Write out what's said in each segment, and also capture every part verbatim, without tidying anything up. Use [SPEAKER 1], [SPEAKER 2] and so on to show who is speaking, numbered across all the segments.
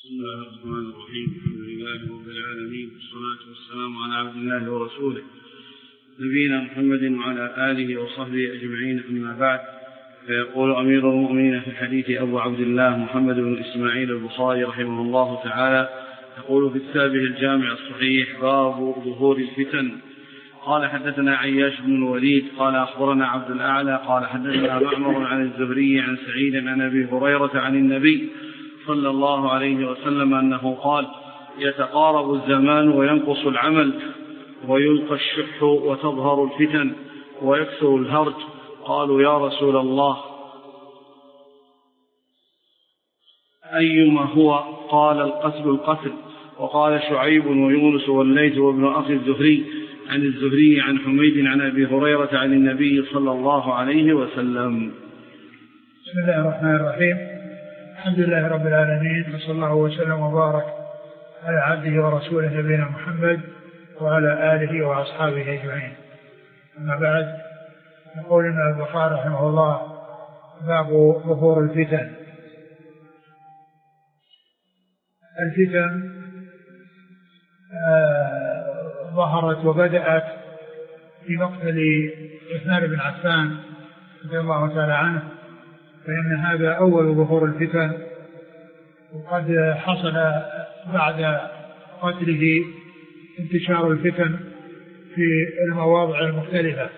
[SPEAKER 1] بسم الله الرحمن الرحيم. الحمد لله رب العالمين، والصلاة والسلام على عبد الله ورسوله نبينا محمد وعلى آله وصحبه أجمعين، أما بعد. فيقول أمير المؤمنين في الحديث أبو عبد الله محمد بن إسماعيل البخاري رحمه الله تعالى، يقول في كتابه الجامع الصحيح: باب ظهور الفتن. قال حدثنا عياش بن الوليد قال أخبرنا عبد الأعلى قال حدثنا معمر عن الزهري عن سعيد عن أبي هريرة عن النبي صلى الله عليه وسلم أنه قال: يتقارب الزمان وينقص العمل ويلقى الشح وتظهر الفتن ويكثر الهرج. قالوا: يا رسول الله أيما هو؟ قال: القتل القتل. وقال شعيب ويونس والليث وابن أخي الزهري عن الزهري عن حميد عن أبي هريرة عن النبي صلى الله عليه وسلم.
[SPEAKER 2] بسم الله الرحمن الرحيم. الحمد لله رب العالمين، وصلى الله وسلم وبارك على عبده ورسوله نبينا محمد وعلى آله وأصحابه أجمعين. أما بعد، نقول إن البخاري رحمه الله: باب ظهور الفتن. الفتن آه ظهرت وبدأت في مقتل عثمان بن عفان رضي الله تعالى عنه، فإن هذا أول ظهور الفتن، وقد حصل بعد قتله انتشار الفتن في المواضع المختلفة.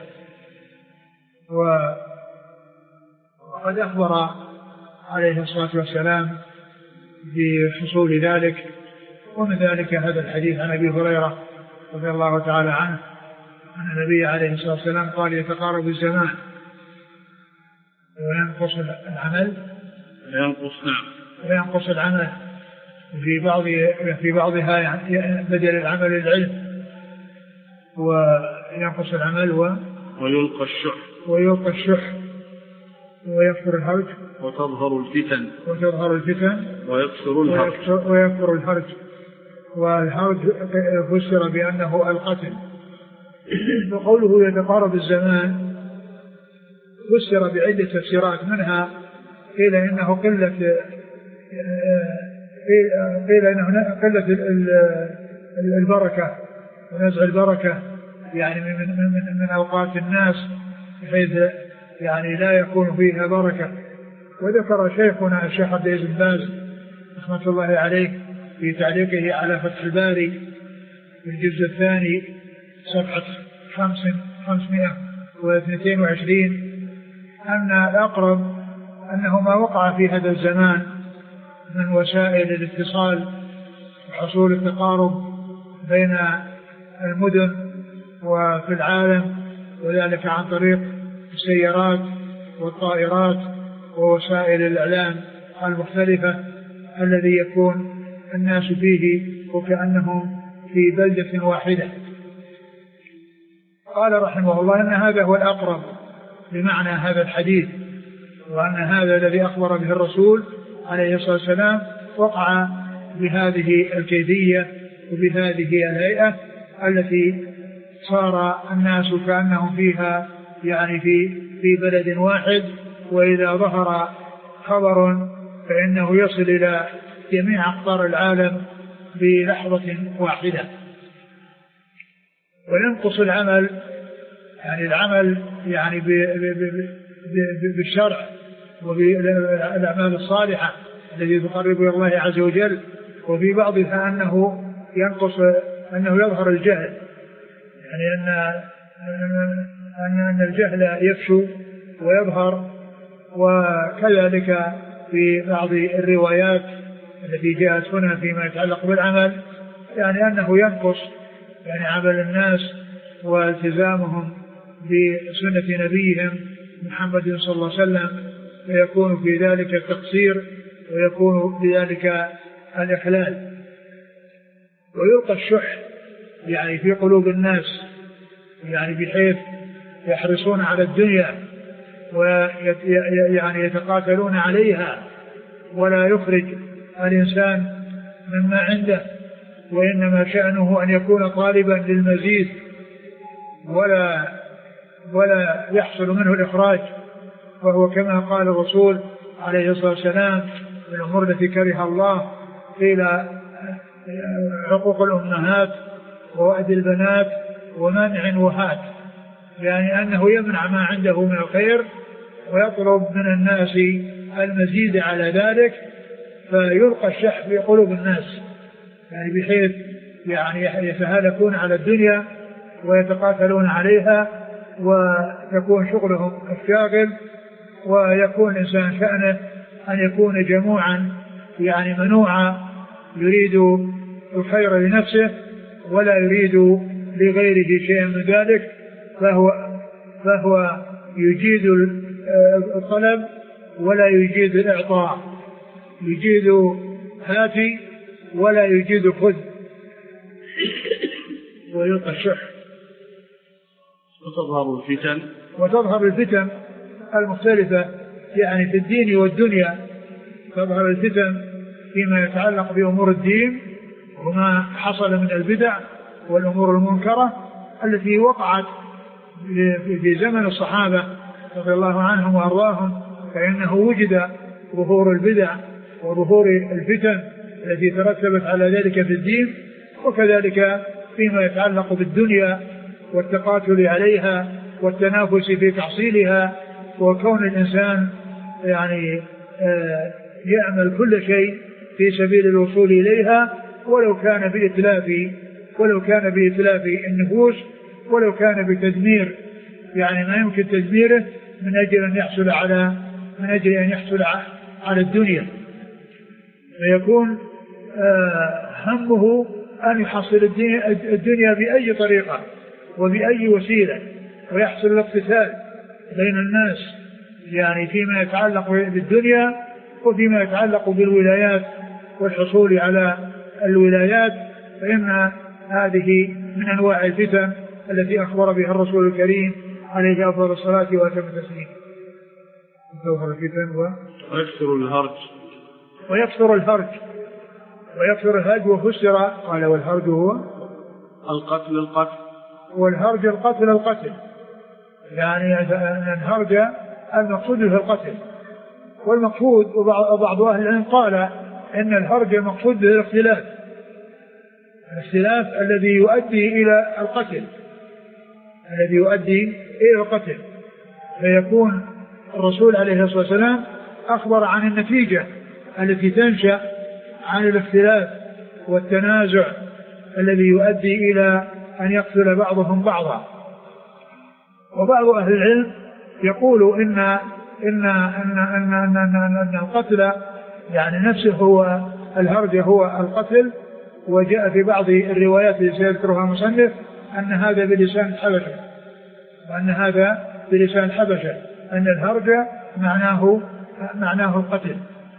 [SPEAKER 2] وقد أخبر عليه الصلاة والسلام بحصول ذلك، ومن ذلك هذا الحديث عن أبي هريرة رضي الله تعالى عنه أن النبي عليه الصلاة والسلام قال: يتقارب الزمان وينقص العمل
[SPEAKER 1] وينقص نعم
[SPEAKER 2] وينقص العمل في بعض في بعضها يعني بدل العمل العلم، وينقص العمل و
[SPEAKER 1] ويلقى الشح
[SPEAKER 2] ويلقى الشح ويكثر الهرج
[SPEAKER 1] وتظهر الفتن
[SPEAKER 2] وتظهر الفتن
[SPEAKER 1] ويكثر الهرج
[SPEAKER 2] ويكثر الهرج والهرج فسر بأنه القتل. وقوله يتقارب الزمان فسر بعدة تفسيرات، منها قيل إنه قلة قيل إنه قلة البركة ونزع البركة، يعني من من من أوقات الناس بحيث يعني لا يكون فيها بركة. وذكر شيخنا الشيخ عبد العزيز بن باز رحمة الله عليه في تعليقه على فتح الباري في الجزء الثاني صفحة خمسمائة واثنين وعشرين أن الأقرب أنه ما وقع في هذا الزمان من وسائل الاتصال وحصول التقارب بين المدن وفي العالم، وذلك عن طريق السيارات والطائرات ووسائل الإعلام المختلفة الذي يكون الناس فيه وكأنهم في بلدة واحدة. قال رحمه الله إن هذا هو الأقرب بمعنى هذا الحديث، وأن هذا الذي أخبر به الرسول عليه الصلاة والسلام وقع بهذه الكيفية وبهذه الهيئة التي صار الناس كأنهم فيها يعني في في بلد واحد، وإذا ظهر خبر فإنه يصل إلى جميع أقطار العالم بلحظة واحدة. وينقص العمل، يعني العمل يعني بالشرع وبالأعمال الصالحة التي تقرب إلى الله عز وجل، وفي بعضها أنه ينقص أنه يظهر الجهل، يعني أن أن الجهل يفشو ويظهر. وكذلك في بعض الروايات التي جاءت هنا فيما يتعلق بالعمل، يعني أنه ينقص يعني عمل الناس والتزامهم بسنة نبيهم محمد صلى الله عليه وسلم، فيكون في ذلك التقصير ويكون بذلك الإخلال. ويلقى الشح يعني في قلوب الناس، يعني بحيث يحرصون على الدنيا ويعني يتقاتلون عليها، ولا يخرج الإنسان مما عنده، وإنما شأنه أن يكون طالبا للمزيد ولا ولا يحصل منه الإخراج. وهو كما قال الرسول عليه الصلاة والسلام: من الأمور التي كره الله قيل عقوق الأمهات ووأد البنات ومنع وهات، يعني أنه يمنع ما عنده من الخير ويطلب من الناس المزيد على ذلك، فيلقى الشح في قلوب الناس، يعني بحيث يعني يتهالكون على الدنيا ويتقاتلون عليها ويكون شغلهم الشاغل، ويكون الإنسان شأنه أن يكون جموعا يعني منوعا يريد الخير لنفسه ولا يريد لغيره شيئا من ذلك، فهو, فهو يجيد الطلب ولا يجيد الإعطاء، يجيد هاتي ولا يجيد خذ، ويلقى الشح.
[SPEAKER 1] وتظهر الفتن
[SPEAKER 2] وتظهر الفتن المختلفة يعني في الدين والدنيا، تظهر الفتن فيما يتعلق بأمور الدين وما حصل من البدع والأمور المنكرة التي وقعت في زمن الصحابة رضي الله عنهم وأرضاهم، فإنه وجد ظهور البدع وظهور الفتن التي ترتبت على ذلك في الدين، وكذلك فيما يتعلق بالدنيا والتقاتل عليها والتنافس في تحصيلها، وكون الإنسان يعني يعمل كل شيء في سبيل الوصول إليها ولو كان بإتلاف ولو كان بإتلاف النفوس، ولو كان بتدمير يعني ما يمكن تدميره من أجل أن يحصل على من أجل أن يحصل على الدنيا، فيكون همه أن يحصل الدنيا بأي طريقة وبأي وسيلة، ويحصل الاقتتال بين الناس يعني فيما يتعلق بالدنيا وفيما يتعلق بالولايات والحصول على الولايات، فإن هذه من أنواع الفتن التي أخبر بها الرسول الكريم عليه أفضل الصلاة وأتم التسليم. تظهر الفتن
[SPEAKER 1] ويكثر الهرج
[SPEAKER 2] ويكثر الهرج ويكثر الهرج وفسر قال والهرج هو
[SPEAKER 1] القتل القتل
[SPEAKER 2] والهرج القتل القتل، يعني أن الهرج المقصود في القتل، والمقصود وبعض أهل العلم قال إن الهرج المقصود به الاختلاف، الاختلاف الذي يؤدي إلى القتل الذي يؤدي إلى القتل فيكون الرسول عليه الصلاة والسلام أخبر عن النتيجة التي تنشأ عن الاختلاف والتنازع الذي يؤدي إلى أن يقتل بعضهم بعضا. وبعض أهل العلم يقول إن إن إن إن إن, إن, إن القتل يعني نفسه هو الهرج هو القتل، وجاء في بعض الروايات التي سيذكرها المصنف أن هذا بلسان الحبشة، وأن هذا بلسان الحبشة أن الهرج معناه معناه القتل.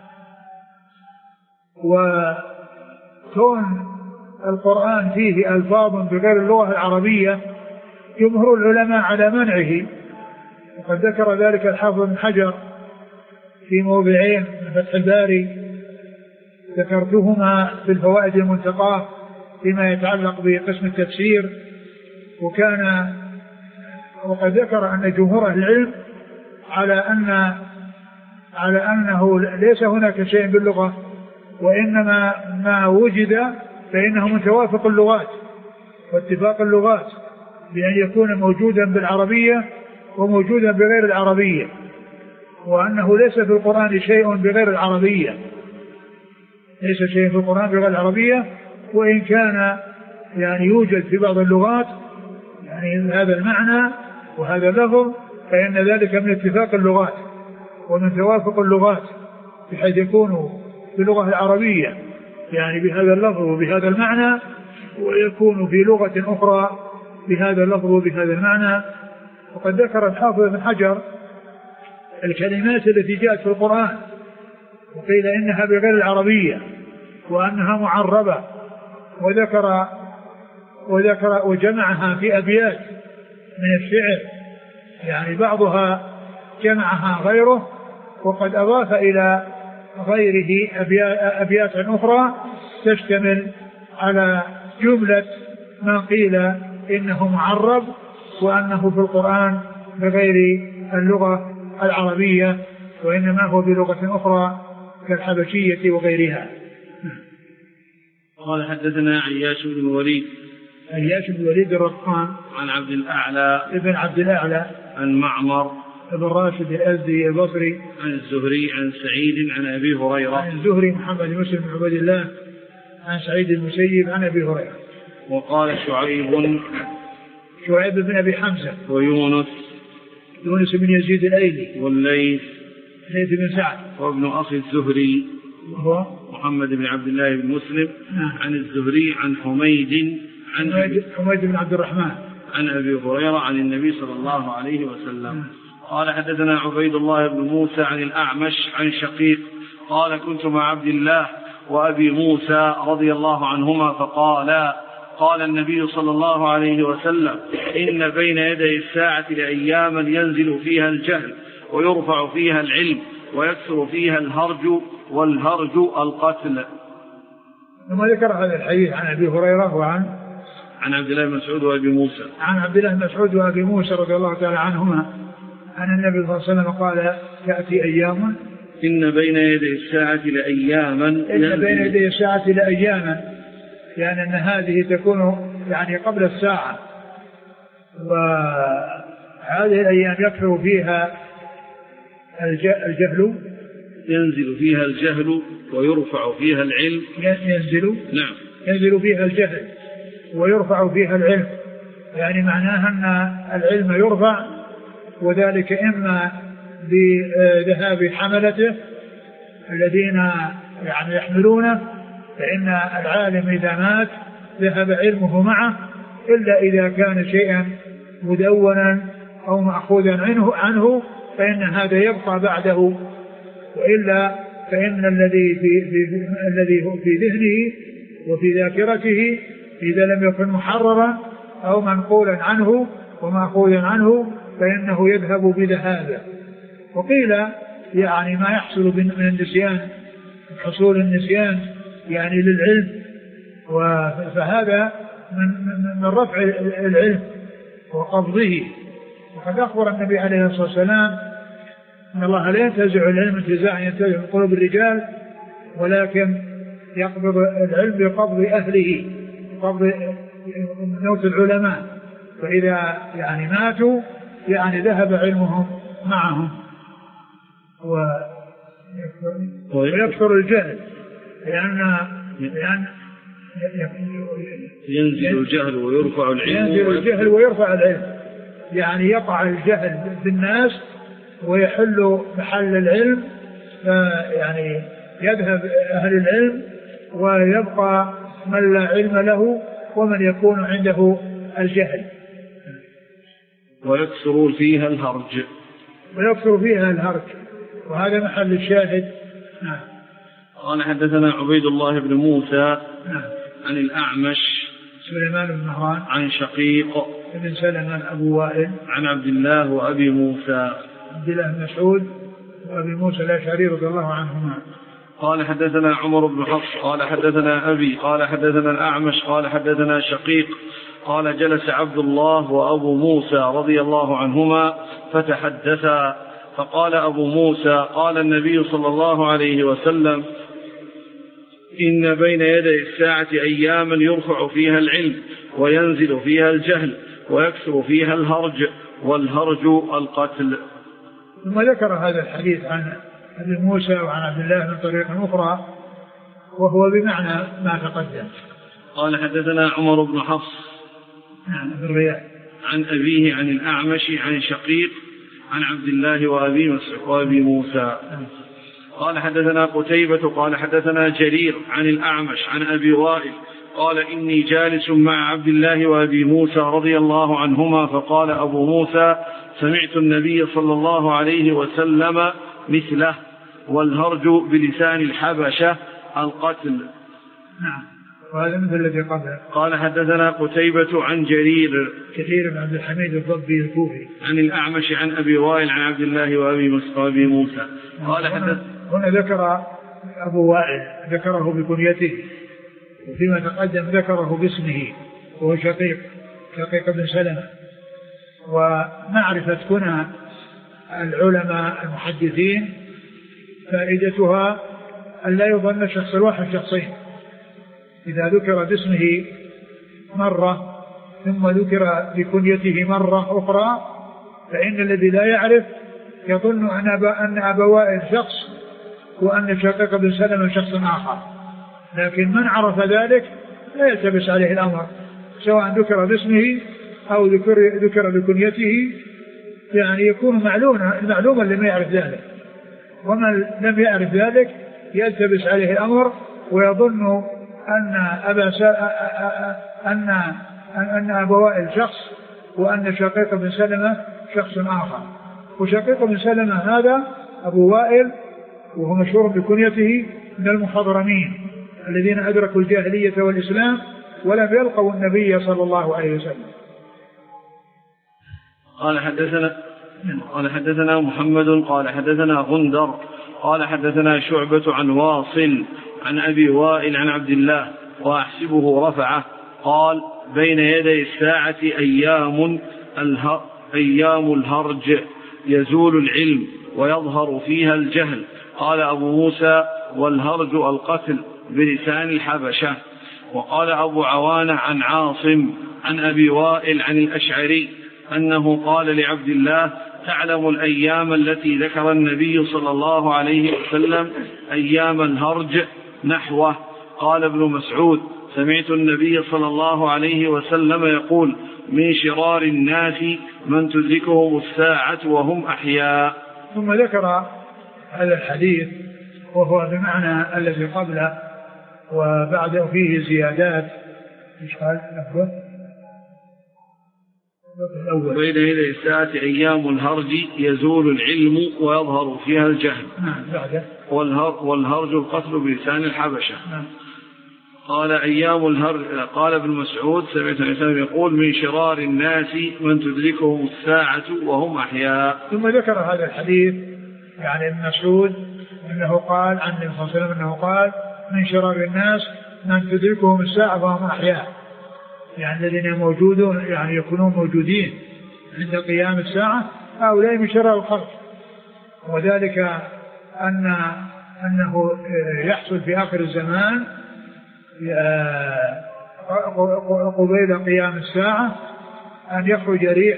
[SPEAKER 2] وكون القرآن فيه ألفاظ بغير اللغة العربية جمهور العلماء على منعه، وقد ذكر ذلك الحافظ بن حجر في موضعين من فتح الباري ذكرتهما في الفوائد المنتقاه فيما يتعلق بقسم التفسير. وكان وقد ذكر أن جمهور أهل العلم على أن على أنه ليس هناك شيء باللغة، وإنما ما وجد فإنه من توافق اللغات واتفاق اللغات، بأن يكون موجودا بالعربية وموجودا بغير العربية، وأنه ليس في القرآن شيء بغير العربية ليس شيء في القرآن بغير العربية وإن كان يعني يوجد في بعض اللغات يعني هذا المعنى وهذا اللفظ، فإن ذلك من اتفاق اللغات ومن توافق اللغات، بحيث يكون في اللغة العربية يعني بهذا اللفظ وبهذا المعنى، ويكون في لغة أخرى بهذا اللفظ وبهذا المعنى. وقد ذكر الحافظ بن حجر الكلمات التي جاءت في القرآن وقيل إنها بغير العربية وأنها معربة، وذكر وذكر وجمعها في أبيات من الشعر، يعني بعضها جمعها غيره، وقد أضاف إلى غيره أبيات أخرى تشتمل على جملة ما قيل إنه معرب وأنه في القرآن بغير اللغة العربية، وإنما هو بلغة أخرى كالحبشية وغيرها.
[SPEAKER 1] قال حدثنا عياش بن الوليد
[SPEAKER 2] عياش بن الوليد الرقان
[SPEAKER 1] عن عبد الأعلى
[SPEAKER 2] ابن عبد الأعلى
[SPEAKER 1] عن معمر
[SPEAKER 2] ابن راشد الأزدي البصري
[SPEAKER 1] عن الزهري عن سعيد عن أبي هريرة
[SPEAKER 2] عن الزهري محمد بن مسلم بن عبد الله عن سعيد المسيب عن أبي هريرة.
[SPEAKER 1] وقال شعيب
[SPEAKER 2] شعيب بن أبي حمزة
[SPEAKER 1] ويونس
[SPEAKER 2] يونس بن يزيد الأيلي
[SPEAKER 1] والليث
[SPEAKER 2] ليث بن سعد
[SPEAKER 1] وابن أخي الزهري
[SPEAKER 2] وهو
[SPEAKER 1] محمد بن عبد الله بن مسلم
[SPEAKER 2] نعم.
[SPEAKER 1] عن الزهري عن حميد عن
[SPEAKER 2] حميد, حميد بن عبد الرحمن
[SPEAKER 1] عن أبي هريرة عن النبي صلى الله عليه وسلم نعم. قال حدثنا عبيد الله بن موسى عن الأعمش عن شقيق قال كنت مع عبد الله وأبي موسى رضي الله عنهما فقال قال النبي صلى الله عليه وسلم إن بين يدي الساعة لأياما ينزل فيها الجهل ويرفع فيها العلم ويكثر فيها الهرج والهرج القتل.
[SPEAKER 2] ثم ذكر هذا الحديث عن أبي هريرة وعن
[SPEAKER 1] عن عبد الله بن مسعود وأبي موسى
[SPEAKER 2] عن عبد الله بن مسعود وأبي موسى رضي الله تعالى عنهما أن النبي صلى الله عليه وسلم قال تأتي أيام
[SPEAKER 1] إن بين يدي الساعة لأياما
[SPEAKER 2] إن بين يدي الساعة لأياما يعني أن هذه تكون يعني قبل الساعة وهذه الأيام يكثر فيها الجهل
[SPEAKER 1] ينزل فيها الجهل ويرفع فيها العلم
[SPEAKER 2] ينزل
[SPEAKER 1] نعم
[SPEAKER 2] ينزل فيها الجهل ويرفع فيها العلم يعني معناها أن العلم يرفع وذلك إما بذهاب حملته الذين يعني يحملونه فإن العالم إذا مات ذهب علمه معه إلا إذا كان شيئا مدونا أو مأخوذا عنه, عنه فإن هذا يبقى بعده وإلا فإن الذي في, في, الذي في ذهنه وفي ذاكرته إذا لم يكن محررا أو منقولا عنه ومأخوذا عنه فإنه يذهب بذهابه. وقيل يعني ما يحصل من النسيان حصول النسيان يعني للعلم فهذا من, من رفع العلم وقبضه. وقد أخبر النبي عليه الصلاة والسلام أن الله لا ينتزع العلم انتزاعا ينتزع من قلوب الرجال ولكن يقبض العلم بقبض أهله قبض موت العلماء فإذا يعني ماتوا يعني ذهب علمهم معهم ويكثر الجهل لأن لأن
[SPEAKER 1] ينزل الجهل ويرفع العلم
[SPEAKER 2] ينزل الجهل ويرفع العلم يعني يقع الجهل بالناس ويحل محل العلم يعني يذهب أهل العلم ويبقى من لا علم له ومن يكون عنده الجهل
[SPEAKER 1] ويكثر فيها الهرج
[SPEAKER 2] ويكثر فيها الهرج وهذا محل الشاهد. نعم.
[SPEAKER 1] قال حدثنا عبيد الله بن موسى
[SPEAKER 2] نعم.
[SPEAKER 1] عن الأعمش
[SPEAKER 2] سليمان بن مهران
[SPEAKER 1] عن شقيق
[SPEAKER 2] ابن سلمان أبو وائل
[SPEAKER 1] عن عبد الله وأبي موسى
[SPEAKER 2] عبد الله بن مسعود وأبي موسى الأشعري رضي الله عنهما.
[SPEAKER 1] قال حدثنا عمر بن حفص قال حدثنا أبي قال حدثنا الأعمش قال حدثنا شقيق قال جلس عبد الله وأبو موسى رضي الله عنهما فتحدثا فقال أبو موسى قال النبي صلى الله عليه وسلم إن بين يدي الساعة أياما يرفع فيها العلم وينزل فيها الجهل ويكثر فيها الهرج والهرج القتل.
[SPEAKER 2] ثم ذكر هذا الحديث عن أبي موسى وعن عبد الله من طريق أخرى وهو بمعنى ما تقدم.
[SPEAKER 1] قال حدثنا عمر بن حفص
[SPEAKER 2] نعم بن رياح
[SPEAKER 1] عن أبيه عن الأعمش عن شقيق عن عبد الله وأبي وأبي موسى. قال حدثنا قتيبة قال حدثنا جرير عن الأعمش عن أبي وائل قال إني جالس مع عبد الله وأبي موسى رضي الله عنهما فقال أبو موسى سمعت النبي صلى الله عليه وسلم مثله والهرج بلسان الحبشة القتل.
[SPEAKER 2] نعم وهذا مثل الذي قبله.
[SPEAKER 1] قال حدثنا قتيبة عن جرير
[SPEAKER 2] كثير بن عبد الحميد الضبي الكوفي
[SPEAKER 1] عن الأعمش عن أبي وائل عن عبد الله وأبي موسى. قال
[SPEAKER 2] هنا, هنا ذكر أبو وائل ذكره بكنيته وفيما تقدم ذكره باسمه وهو شقيق شقيق بن سلمة. ومعرفة كنى العلماء المحدثين فائدتها أن لا يظن شخص الواحد شخصين إذا ذكر باسمه مرة ثم ذكر بكنيته مرة أخرى فإن الذي لا يعرف يظن أن أبا وائل شخص وأن شقيق بن سلمة شخص آخر، لكن من عرف ذلك لا يلتبس عليه الأمر سواء ذكر باسمه أو ذكر, ذكر بكنيته، يعني يكون معلوما معلوما لم يعرف ذلك، ومن لم يعرف ذلك يلتبس عليه الأمر ويظن أن أبا أن أن أبا وائل شخص وأن شقيق بن سلمة شخص آخر. وشقيق بن سلمة هذا أبو وائل وهو مشهور بكنيته من المخضرمين الذين أدركوا الجاهلية والإسلام ولم يلقوا النبي صلى الله عليه وسلم.
[SPEAKER 1] قال حدثنا قال حدثنا محمد قال حدثنا غندر قال حدثنا شعبة عن واصل عن أبي وائل عن عبد الله وأحسبه رفعه قال بين يدي الساعة أيام الهر أيام الهرج يزول العلم ويظهر فيها الجهل. قال أبو موسى والهرج القتل بلسان الحبشة. وقال أبو عوانة عن عاصم عن أبي وائل عن الأشعري أنه قال لعبد الله تعلم الأيام التي ذكر النبي صلى الله عليه وسلم أيام الهرج نحوه. قال ابن مسعود سمعت النبي صلى الله عليه وسلم يقول من شرار الناس من تدركهم الساعة وهم أحياء.
[SPEAKER 2] ثم ذكر هذا الحديث وهو بمعنى الذي قبله وبعد فيه زيادات. ايش قال لفظه؟
[SPEAKER 1] بين يدي الساعة أيام الهرج يزول العلم ويظهر فيها الجهل.
[SPEAKER 2] نعم. بعده
[SPEAKER 1] والهرج القتل بلسان الحبشة.
[SPEAKER 2] نعم.
[SPEAKER 1] قال أيام الهرج. قال ابن مسعود سمعت الإنسان يقول من شرار الناس من تدركهم الساعة وهم أحياء.
[SPEAKER 2] ثم ذكر هذا الحديث يعني ابن مسعود أنه قال عن النبي صلى الله عليه وسلم أنه قال من شرار الناس من تدركهم الساعة وهم أحياء، يعني الذين موجودون يعني يكونون موجودين عند قيام الساعة هؤلاء من شرار الخلق. وذلك أن أنه يحصل في آخر الزمان قبيل قيام الساعة أن يخرج ريح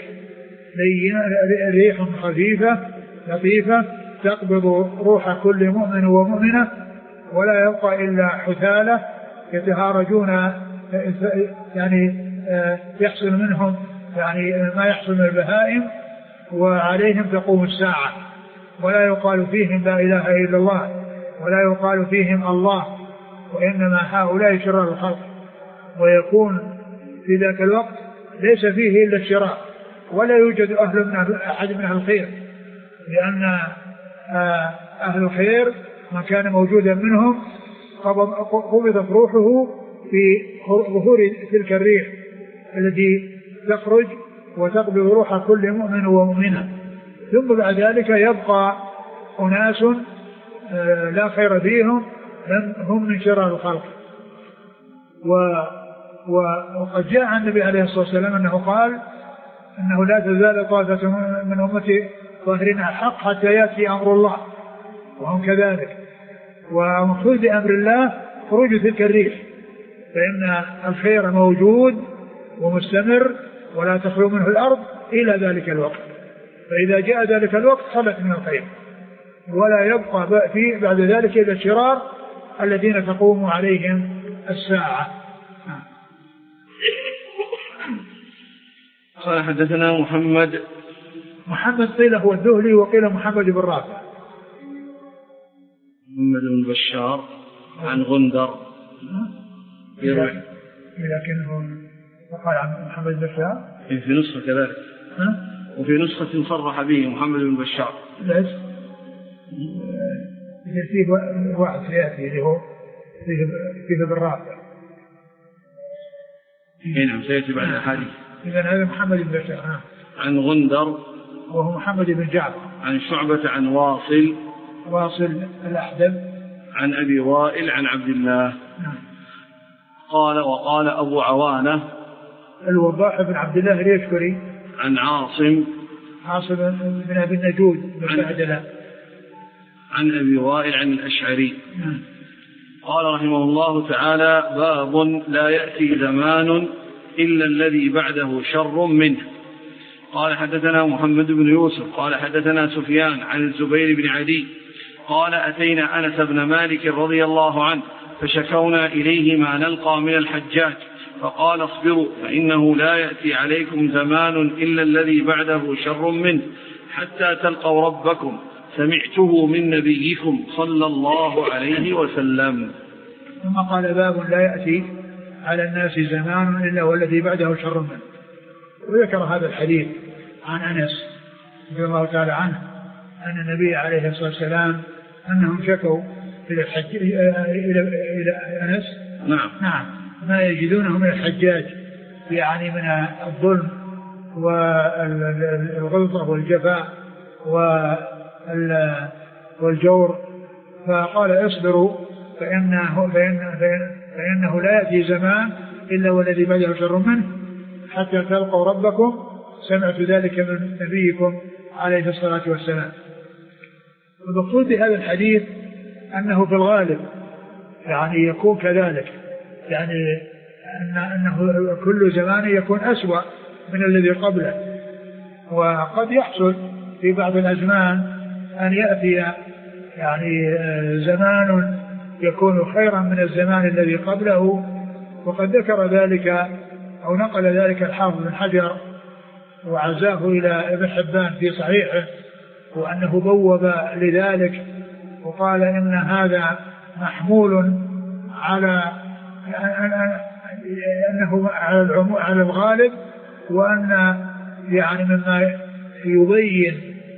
[SPEAKER 2] ريح خفيفة لطيفة تقبض روح كل مؤمن ومؤمنة ولا يبقى إلا حثالة يتهارجون، يعني يحصل منهم يعني ما يحصل من البهائم وعليهم تقوم الساعة، ولا يقال فيهم لا إله إلا الله ولا يقال فيهم الله، وإنما هؤلاء شرار الخلق. ويكون في ذاك الوقت ليس فيه إلا الشرار ولا يوجد أهل من أحد من أهل الخير، لأن أهل الخير من كان موجودا منهم قبضت روحه في ظهور تلك الريح التي تخرج وتقبض روح كل مؤمن ومؤمنة. ثم بعد ذلك يبقى أناس لا خير فيهم هم من شرار الخلق. وقد جاء عن النبي عليه الصلاة والسلام أنه قال أنه لا تزال طائفة من أمتي ظاهرين على الحق حتى يأتي أمر الله وهم كذلك. ومقصود بأمر الله خروج تلك الريح، فإن الخير موجود ومستمر ولا تخلو منه الأرض إلى ذلك الوقت، فإذا جاء ذلك الوقت خلت من الخير ولا يبقى فيه بعد ذلك إلا الشرار الذين تقوم عليهم الساعة.
[SPEAKER 1] قال حدثنا محمد
[SPEAKER 2] محمد قيل هو الذهلي وقيل محمد بن رافع.
[SPEAKER 1] محمد بن بشار عن غندر يروي
[SPEAKER 2] لكنه قال عن محمد بن بشار
[SPEAKER 1] في نسخة كذلك وفي نسخة صرح به محمد بن بشار.
[SPEAKER 2] ليش فيه واحد سيأتي اللي هو فيه بن رافع.
[SPEAKER 1] نعم سيأتي بعد الحديث.
[SPEAKER 2] إذن هذا محمد بن بشار
[SPEAKER 1] عن غندر
[SPEAKER 2] وهو محمد بن جعفر
[SPEAKER 1] عن شعبة عن واصل
[SPEAKER 2] واصل الأحدب
[SPEAKER 1] عن أبي وائل عن عبد الله. قال وقال أبو عوانة
[SPEAKER 2] الوضاح بن عبد الله اليشكري
[SPEAKER 1] عن عاصم
[SPEAKER 2] عاصم بن أبي النجود بن
[SPEAKER 1] عن, عن أبي وائل عن الأشعري قال رحمه الله تعالى: باب لا يأتي زمان إلا الذي بعده شر منه. قال حدثنا محمد بن يوسف قال حدثنا سفيان عن الزبير بن عدي قال: أتينا أنس بن مالك رضي الله عنه فشكونا إليه ما نلقى من الحجاج، فقال: اصبروا فإنه لا يأتي عليكم زمان إلا الذي بعده شر منه حتى تلقوا ربكم، سمعته من نبيكم صلى الله عليه وسلم.
[SPEAKER 2] ثم قال: باب لا يأتي على الناس زمان إلا والذي بعده شر منه. وذكر هذا الحديث عن أنس رضي الله تعالى عنه أن النبي عليه الصلاة والسلام أنهم شكوا إلى الحج إلى إلى أنس
[SPEAKER 1] نعم
[SPEAKER 2] نعم ما يجدونه من الحجاج، يعني من الظلم والغلظة والجفاء والجور، فقال: اصبروا فإنه, فإنه, فإنه لا يأتي زمان إلا والذي بعده شر منه حتى تلقوا ربكم، سمعت ذلك من نبيكم عليه الصلاة والسلام. ومقصود هذا الحديث أنه في الغالب يعني يكون كذلك، يعني أن أنه كل زمان يكون أسوأ من الذي قبله، وقد يحصل في بعض الأزمان أن يأتي يعني زمان يكون خيرا من الزمان الذي قبله. وقد ذكر ذلك أو نقل ذلك الحافظ بن حجر وعزاه إلى ابن حبان في صحيحه، وأنه بوب لذلك وقال إن هذا محمول على أنه على الغالب، وأن يعني مما يبين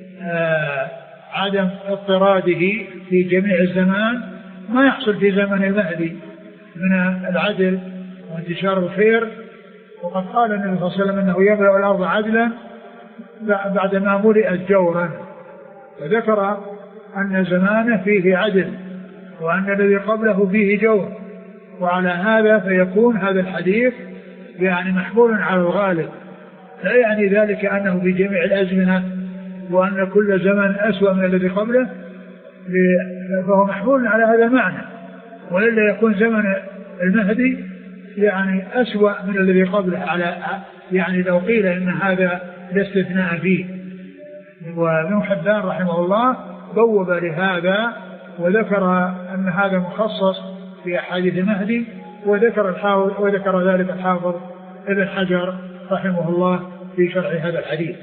[SPEAKER 2] عدم اضطراده في جميع الزمان ما يحصل في زمن المهدي من العدل وانتشار الخير. وقد قال النبي صلى الله عليه وسلم أنه يملأ الأرض عدلا بعدما ملئت جورا، فذكر أن زمانه فيه عدل وأن الذي قبله فيه جور، وعلى هذا فيكون هذا الحديث يعني محمول على الغالب، لا يعني ذلك أنه في جميع الأزمنة وأن كل زمن أسوأ من الذي قبله، فهو محمول على هذا المعنى، وإلا يكون زمن المهدي يعني أسوأ من الذي قبله، على يعني لو قيل إن هذا الاستثناء فيه. وابن حبان رحمه الله بوب لهذا وذكر أن هذا مخصص في أحاديث المهدي، وذكر الحافظ وذكر ذلك الحافظ ابن حجر رحمه الله في شرح هذا الحديث.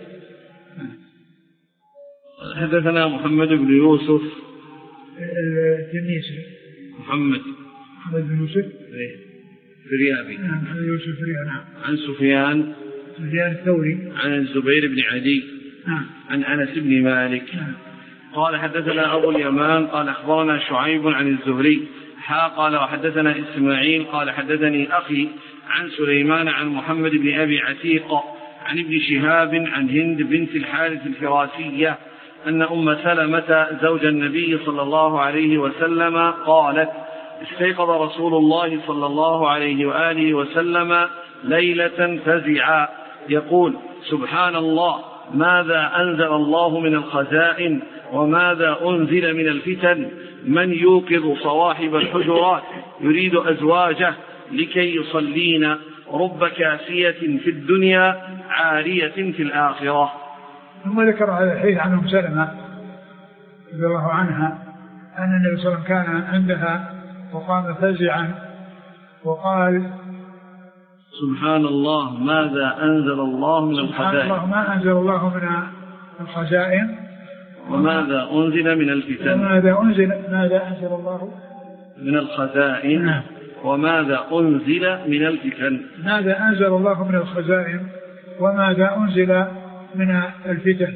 [SPEAKER 1] حدثنا محمد بن يوسف
[SPEAKER 2] التنيسي
[SPEAKER 1] محمد
[SPEAKER 2] محمد بن يوسف
[SPEAKER 1] فريابي
[SPEAKER 2] نعم محمد يوسف فريابي نعم
[SPEAKER 1] عن سفيان
[SPEAKER 2] سفيان الثوري
[SPEAKER 1] عن الزبير بن عدي
[SPEAKER 2] نعم
[SPEAKER 1] عن أنس بن مالك
[SPEAKER 2] نعم.
[SPEAKER 1] قال حدثنا أبو اليمان قال أخبرنا شعيب عن الزهري حا قال وحدثنا إسماعيل قال حدثني أخي عن سليمان عن محمد بن أبي عتيق عن ابن شهاب عن هند بنت الحارث الفراسية أن أم سلمة زوج النبي صلى الله عليه وسلم قالت: استيقظ رسول الله صلى الله عليه وآله وسلم ليلة فزعا يقول: سبحان الله، ماذا أنزل الله من الخزائن وماذا أنزل من الفتن، من يوقظ صواحب الحجرات يريد أزواجه لكي يصلين، رب كاسية في الدنيا عارية في الآخرة.
[SPEAKER 2] ثم ذكر هذا الحديث عن أم سلمة رضي الله عنها أن النبي صلى الله عليه وسلم كان عندها وقام فزعا وقال:
[SPEAKER 1] سبحان الله، ماذا أنزل الله من الخزائن
[SPEAKER 2] سبحان الله ما أنزل الله من الخزائن
[SPEAKER 1] وماذا أنزل من الفتن
[SPEAKER 2] وماذا أنزل ماذا أنزل الله
[SPEAKER 1] من الخزائن
[SPEAKER 2] نعم.
[SPEAKER 1] وماذا أنزل من الفتن
[SPEAKER 2] ماذا أنزل الله من الخزائن وماذا أنزل من الفتن.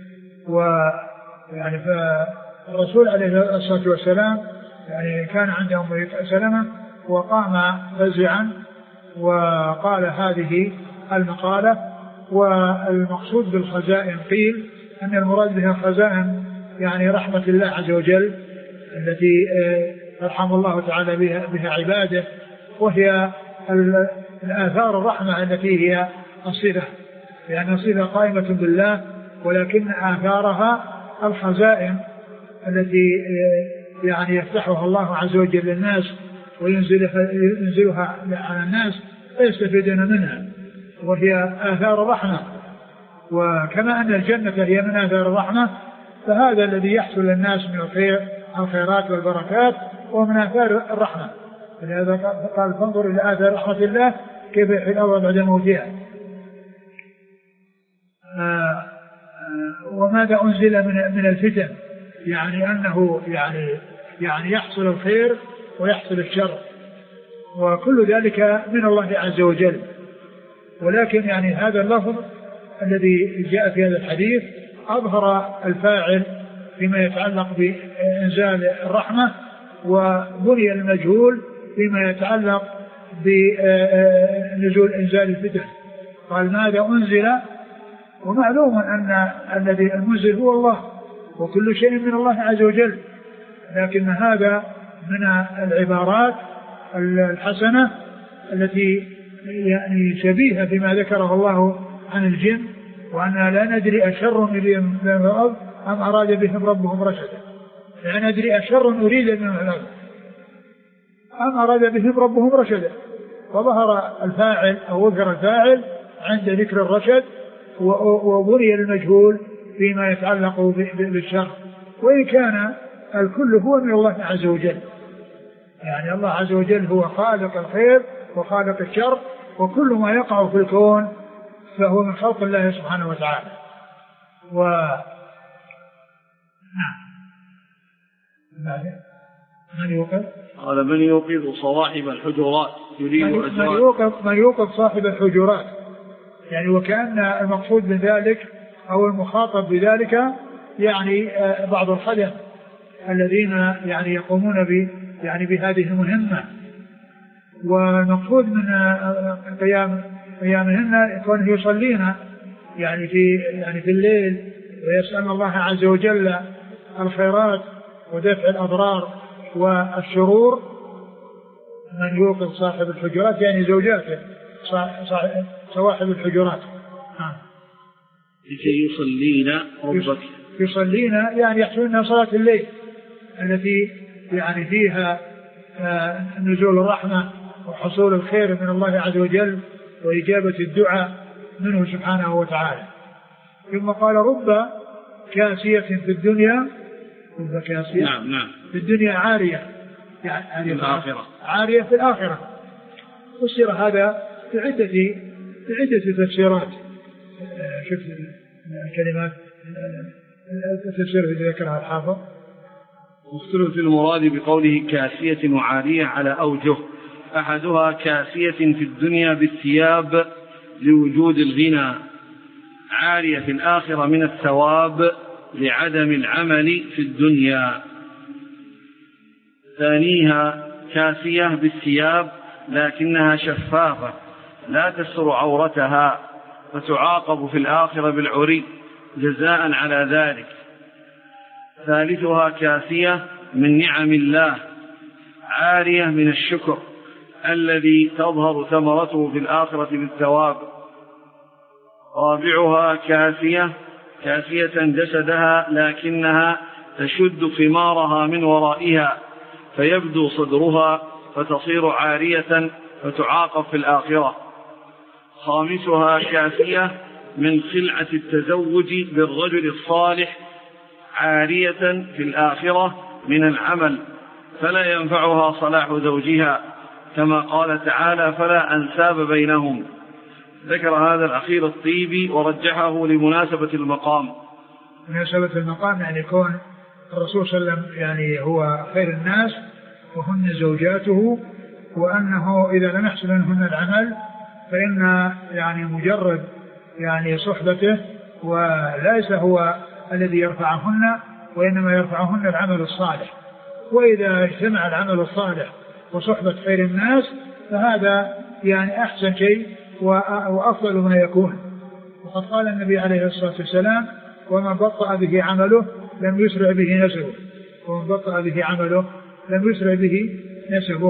[SPEAKER 2] ويعني فالرسول عليه الصلاة والسلام يعني كان عنده أم سلمة وقام فزعا وقال هذه المقالة. والمقصود بالخزائن قيل أن المراد بها خزائن يعني رحمة الله عز وجل التي يرحم الله تعالى بها, بها عباده، وهي الآثار الرحمة التي هي الصلة، لأن الصلة قائمة بالله ولكن آثارها الخزائن التي يعني يفتحها الله عز وجل للناس وينزلها ينزلها على الناس فيستفيدون منها، وهي آثار رحمة. وكما أن الجنة هي من آثار الرحمة، فهذا الذي يحصل للناس من الخير الخيرات والبركات ومن آثار الرحمة. فلهذا قال فانظر إلى آثار رحمة الله كيف يحيي الأرض بعد موتها. آه وماذا أنزل من من الفتن، يعني أنه يعني يعني يحصل الخير ويحصل الشر، وكل ذلك من الله عز وجل. ولكن يعني هذا اللفظ الذي جاء في هذا الحديث أظهر الفاعل فيما يتعلق بإنزال الرحمة، وبني المجهول فيما يتعلق بنزول إنزال الفتن. قال ماذا أنزل، ومعلوم أن الذي المنزل هو الله وكل شيء من الله عز وجل، لكن هذا من العبارات الحسنة التي يعني شبيهة بما ذكره الله عن الجن، وأننا لا ندري أشر أريد من الأرض أم أراد بهم ربهم رشدا. لا ندري أشر أريد من الأرض أم أراد بهم ربهم رشدا، فظهر الفاعل أو ذكر الفاعل عند ذكر الرشد، وبني المجهول فيما يتعلق بالشر، وإن كان الكل هو من الله عز وجل. يعني الله عز وجل هو خالق الخير وخالق الشر، وكل ما يقع في الكون فهو من خلق الله سبحانه وتعالى. و من يوقظ
[SPEAKER 1] قال من يوقظ صواحب الحجرات يريد
[SPEAKER 2] من يوقظ من يوقظ صاحب الحجرات، يعني وكأن المقصود من ذلك أو المخاطب بذلك يعني بعض الخدم الذين يعني يقومون ب يعني بهذه المهمة. والمقصود من قيام قيامهن يكون يصلين يعني في يعني في الليل ويسأل الله عز وجل الخيرات ودفع الأضرار والشرور. من يوقظ صاحب الحجرات يعني زوجاته صواحب الحجرات
[SPEAKER 1] لكي يصلين ربك
[SPEAKER 2] يصلين يعني يحصلون صلاة الليل التي يعني فيها نزول الرحمة وحصول الخير من الله عز وجل وإجابة الدعاء منه سبحانه وتعالى. ثم قال رب كاسية في الدنيا رب كاسية
[SPEAKER 1] نعم نعم
[SPEAKER 2] في الدنيا عارية يعني عارية
[SPEAKER 1] في الآخرة
[SPEAKER 2] عارية في الآخرة. فسر هذا في عدة في عدة تفسيرات. شوف الكلمات التفسير الذي ذكرها الحافظ.
[SPEAKER 1] واختلف في المراد بقوله كاسية وعارية على أوجه، أحدها كاسية في الدنيا بالثياب لوجود الغنى، عارية في الآخرة من الثواب لعدم العمل في الدنيا. ثانيها كاسية بالثياب لكنها شفافة لا تستر عورتها فتعاقب في الآخرة بالعري جزاء على ذلك. ثالثها كاسية من نعم الله عارية من الشكر الذي تظهر ثمرته في الآخرة بالثواب. رابعها كاسية كاسية جسدها لكنها تشد خمارها من ورائها فيبدو صدرها فتصير عارية فتعاقب في الآخرة. خامسها كاسية من خلعة التزوج بالرجل الصالح عارية في الآخرة من العمل فلا ينفعها صلاح زوجها كما قال تعالى فلا أنساب بينهم. ذكر هذا الأخير الطيبي ورجحه لمناسبة المقام.
[SPEAKER 2] مناسبة المقام يعني كون الرسول صلى الله عليه وسلم يعني هو خير الناس وهن زوجاته، وأنه إذا لم يحصل منهن العمل فإن يعني مجرد يعني صحبته وليس هو الذي يرفعهن، وإنما يرفعهن العمل الصالح. وإذا اجتمع العمل الصالح وصحبة خير الناس فهذا يعني أحسن شيء وأفضل ما يكون. وقد قال النبي عليه الصلاة والسلام ومن بطأ به عمله لم يسرع به نسبه ومن بطأ به عمله لم يسرع به نسبه.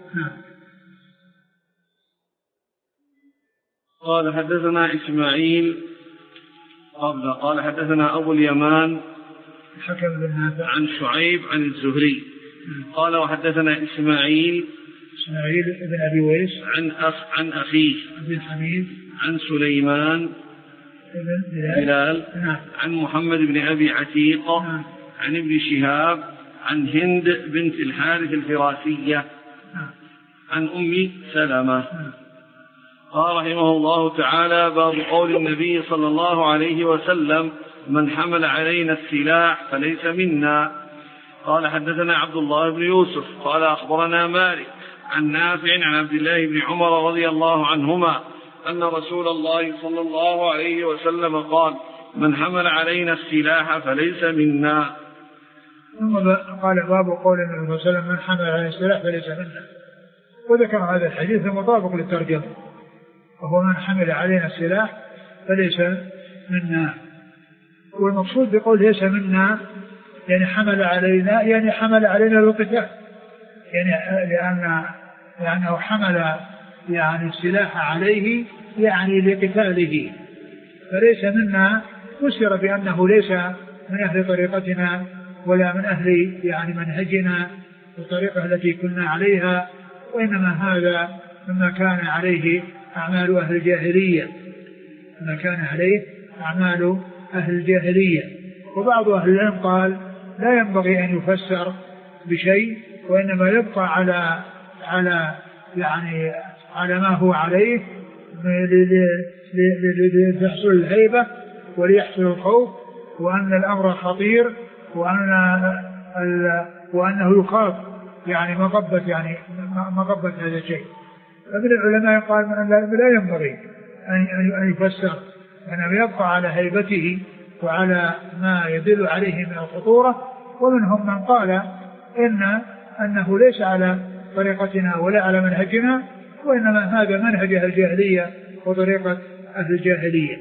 [SPEAKER 1] قال حدثنا إسماعيل قبل قال حدثنا أبو اليمان
[SPEAKER 2] الحكم بن نافع
[SPEAKER 1] عن شعيب عن الزهري قال وحدثنا إسماعيل
[SPEAKER 2] إسماعيل بن أبي ويس
[SPEAKER 1] عن أخ عن أخيه
[SPEAKER 2] بن حميد
[SPEAKER 1] عن سليمان
[SPEAKER 2] بن
[SPEAKER 1] بلال
[SPEAKER 2] نعم.
[SPEAKER 1] عن محمد بن أبي عتيق
[SPEAKER 2] نعم.
[SPEAKER 1] عن ابن شهاب عن هند بنت الحارث الفراسية
[SPEAKER 2] نعم.
[SPEAKER 1] عن أم سلمة.
[SPEAKER 2] نعم.
[SPEAKER 1] قال رحمه الله تعالى باب قول النبي صلى الله عليه وسلم من حمل علينا السلاح فليس منا. قال حدثنا عبد الله بن يوسف قال أخبرنا مالك عن نافع عن عبد الله بن عمر رضي الله عنهما أن رسول الله صلى الله عليه وسلم قال من حمل علينا السلاح فليس منا.
[SPEAKER 2] ثم قال باب قول النبي صلى الله عليه وسلم من حمل علينا السلاح فليس منا، وذكر هذا الحديث المطابق للترجمة، وهو من حمل علينا السلاح فليس منا. والمقصود بقول ليس منا يعني حمل علينا يعني حمل علينا القتال، يعني لأن لأنه حمل يعني السلاح عليه يعني لقتاله، فليس منا فسر بأنه ليس من أهل طريقتنا ولا من أهل يعني منهجنا الطريقة التي كنا عليها، وإنما هذا مما كان عليه أعمال أهل الجاهلية، ما كان عليه أعمال أهل الجاهلية. وبعض أهل العلم قال لا ينبغي أن يفسر بشيء، وإنما يبقى على على يعني على ما هو عليه ليحصل الهيبة وليحصل الخوف، وأن الأمر خطير، وأن وأنه يخاف يعني مغبة يعني مغبة هذا الشيء. فمن العلماء قال أن لا ينبغي أن يفسر، أنه يبقى على هيبته وعلى ما يدل عليه من الخطورة. ومنهم من قال إن أنه ليس على طريقتنا ولا على منهجنا، وإنما هذا منهج أهل الجاهلية وطريقة أهل الجاهلية.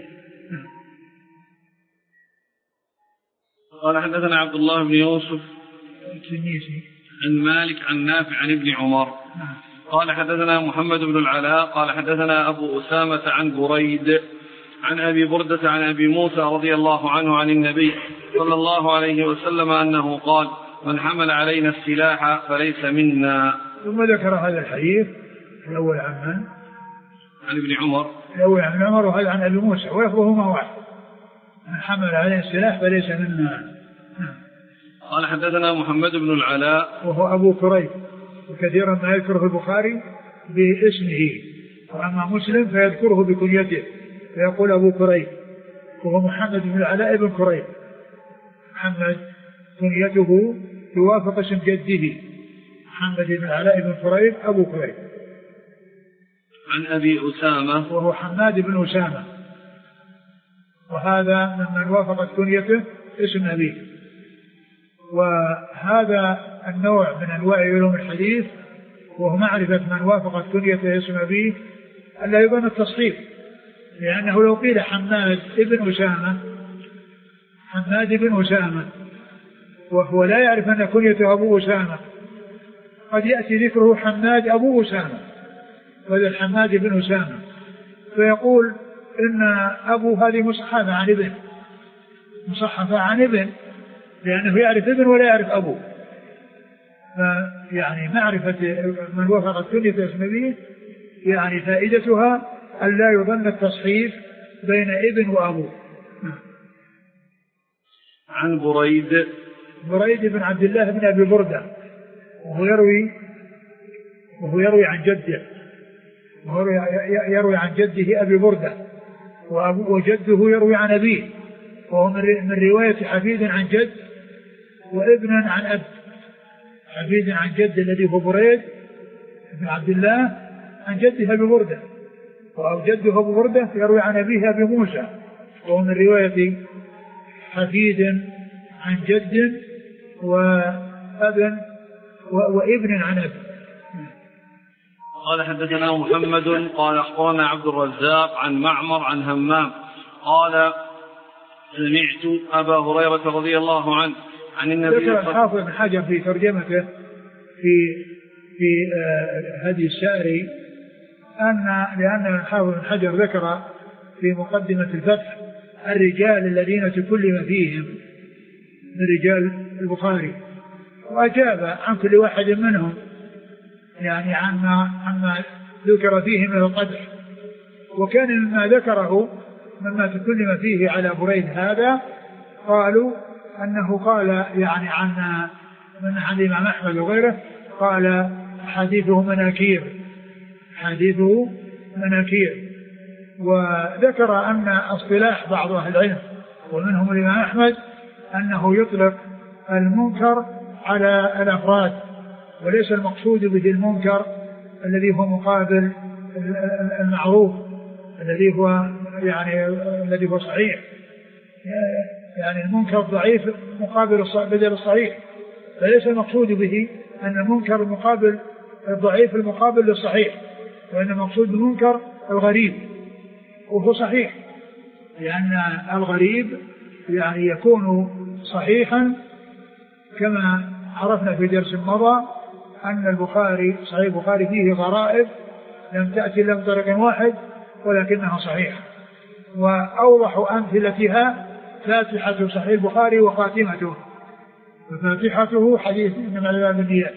[SPEAKER 1] قال حدثنا عبد الله بن يوسف
[SPEAKER 2] التنيسي
[SPEAKER 1] عن مالك عن نافع عن ابن عمر قال حدثنا محمد بن العلاء قال حدثنا أبو أسامة عن بريد عن أبي بردة عن أبي موسى رضي الله عنه عن النبي صلى الله عليه وسلم أنه قال من حمل علينا السلاح فليس منا.
[SPEAKER 2] ثم ذكر هذا الحديث الأول عن من؟
[SPEAKER 1] عن ابن عمر
[SPEAKER 2] الأول عن عمر وهذا عن أبي موسى، ويفضهما واحد، من حمل علينا السلاح فليس منا.
[SPEAKER 1] قال حدثنا محمد بن العلاء
[SPEAKER 2] وهو أبو كريب، وكثيرا ما يذكره البخاري باسمه، وأما مسلم فيذكره بكنيته فيقول أبو كريب، وهو محمد بن العلاء بن كريب. محمد كنيته توافق اسم جده، محمد بن العلاء بن كريب أبو كريب.
[SPEAKER 1] عن أبي أسامة
[SPEAKER 2] وهو حماد بن أسامة، وهذا ممن وافقت كنيته اسم أبيه. وهذا النوع من أنواع علوم الحديث وهو معرفة من وافقت كنيته اسم أبيه ألا يبان التصحيف، لأنه لو قيل حماد بن أسامة حماد بن أسامة وهو لا يعرف أن كنيته أبو أسامة، قد يأتي ذكره حماد أبو أسامة وهذا الحماد بن أسامة، فيقول إن أبو هذه مصحفة عن ابن، مصحفة عن ابن، لأنه يعرف ابن ولا يعرف أبو. فيعني معرفة من وافقت كنيته اسم أبيه يعني فائدتها أن لا يظن التصحيف بين ابن وأبو.
[SPEAKER 1] عن بريد
[SPEAKER 2] بريد بن عبد الله بن أبي بردة، وهو يروي وهو يروي عن جده، وهو يروي عن جده أبي بردة، وجده يروي عن أبيه، وهو من رواية حفيد عن جد وابن عن أب. حفيد عن جد الذي هو بريد بن عبد الله عن جده أبي بردة، وجده أبو بردة يروي عن أبيه أبي موسى، وهو من رواية حفيد عن جد وابن وابن عن أب.
[SPEAKER 1] قال حدثنا محمد قال أخبرنا عبد الرزاق عن معمر عن همام قال سمعت أبا هريرة رضي الله عنه عن النبي
[SPEAKER 2] ذكر الحافظ بن حجر في ترجمته في في هدي السائري أن لأن الحافظ بن حجر ذكر في مقدمة الفتح الرجال الذين تكلم فيهم، من رجال البخاري، وأجاب عن كل واحد منهم يعني عما, عما ذكر فيه من القدح. وكان مما ذكره مما تكلم فيه على بريد هذا قالوا أنه قال يعني عن من عن الإمام أحمد وغيره قال حديثه مناكير، حديثه مناكير. وذكر أن اصطلاح بعض أهل العلم ومنهم الإمام أحمد أنه يطلق المنكر على الأفراد، وليس المقصود به المنكر الذي هو مقابل المعروف الذي هو يعني الذي هو صحيح، يعني المنكر ضعيف مقابل بدل الصحيح، فليس المقصود به أن المنكر مقابل الضعيف المقابل للصحيح، وإن المقصود بالمنكر الغريب وهو صحيح، لأن الغريب يعني يكون صحيحا كما عرفنا في درس مضى أن البخاري صحيح البخاري فيه غرائب لم تأتي إلا بطريق واحد ولكنها صحيحة. وأوضح أمثلتها فاتحة صحيح البخاري وخاتمته، ففاتحته حديث إنما الأعمال بالنيات،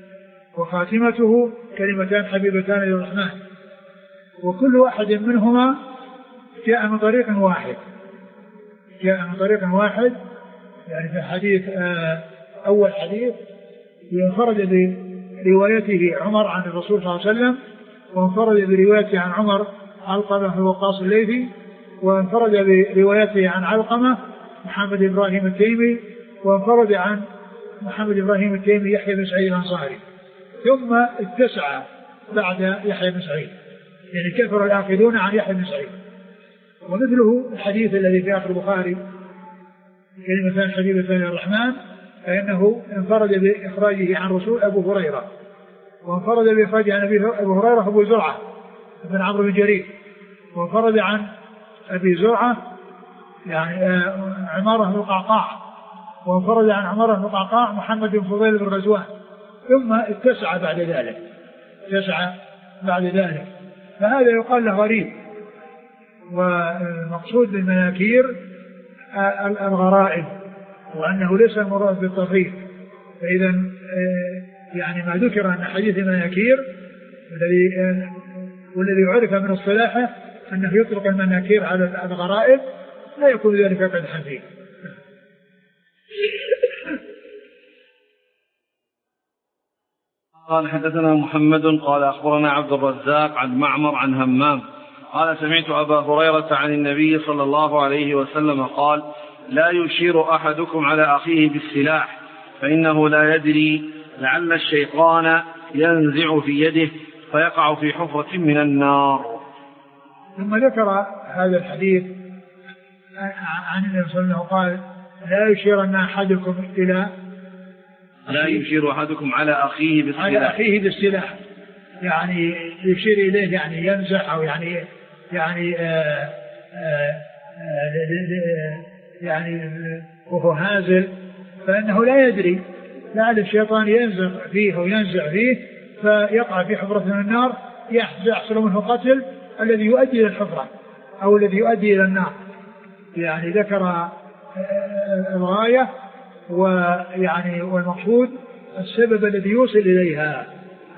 [SPEAKER 2] وخاتمته كلمتان حبيبتان للرحمن، وكل واحد منهما جاء من طريق واحد جاء من طريق واحد يعني في حديث أول حديث ينفرد بروايته عمر عن الرسول صلى الله عليه وسلم، وانفرد بروايته عن عمر علقمة وقاص الليثي، وانفرد بروايته عن علقمة محمد إبراهيم التيمي، وانفرد عن محمد إبراهيم التيمي يحيى بن سعيد الأنصاري، ثم اتسع بعد يحيى بن سعيد، يعني كثر الآخذون عن يحيى بن سعيد. ومثله الحديث الذي في آخر البخاري كلمتان حبيبتان للرحمن، فإنه انفرد بإخراجه عن رسول أبو هريرة، وانفرد بإخراجه عن أبو هريرة أبو زرعة بن عمرو بن جرير، وانفرد عن أبي زرعة يعني عمارة بن القعقاع، وانفرد عن عمارة بن القعقاع محمد بن فضيل بن غزوان، ثم اتسع بعد ذلك اتسع بعد ذلك فهذا يقال له غريب. والمقصود بالمناكير الغرائب، وأنه ليس المراد بالتضعيف. فإذا يعني ما ذكر أن حديث المناكير الذي والذي يعرف من اصطلاحه أنه يطلق المناكير على الغرائب لا يكون ذلك قدحا فيه.
[SPEAKER 1] قال حدثنا محمد قال أخبرنا عبد الرزاق عن معمر عن همام قال سمعت أبا هريرة عن النبي صلى الله عليه وسلم قال لا يشير أحدكم على أخيه بالسلاح فإنه لا يدري لعل الشيطان ينزع في يده فيقع في حفرة من النار.
[SPEAKER 2] ثم ذكر هذا الحديث عن النبي صلى الله عليه وسلم قال لا يشيرن أحدكم إلى
[SPEAKER 1] لا يشير أحدكم على أخيه بالسلاح
[SPEAKER 2] على أخيه بالسلاح يعني يشير إليه يعني يمزح أو يعني يعني آآ آآ يعني وهو هازل، فإنه لا يدري لعل الشيطان ينزع فيه وينزع فيه فيقع في حفرة من النار يحصل منه قتل الذي يؤدي إلى الحفرة أو الذي يؤدي إلى النار. يعني ذكر الغاية ويعني والمقصود السبب الذي يوصل إليها.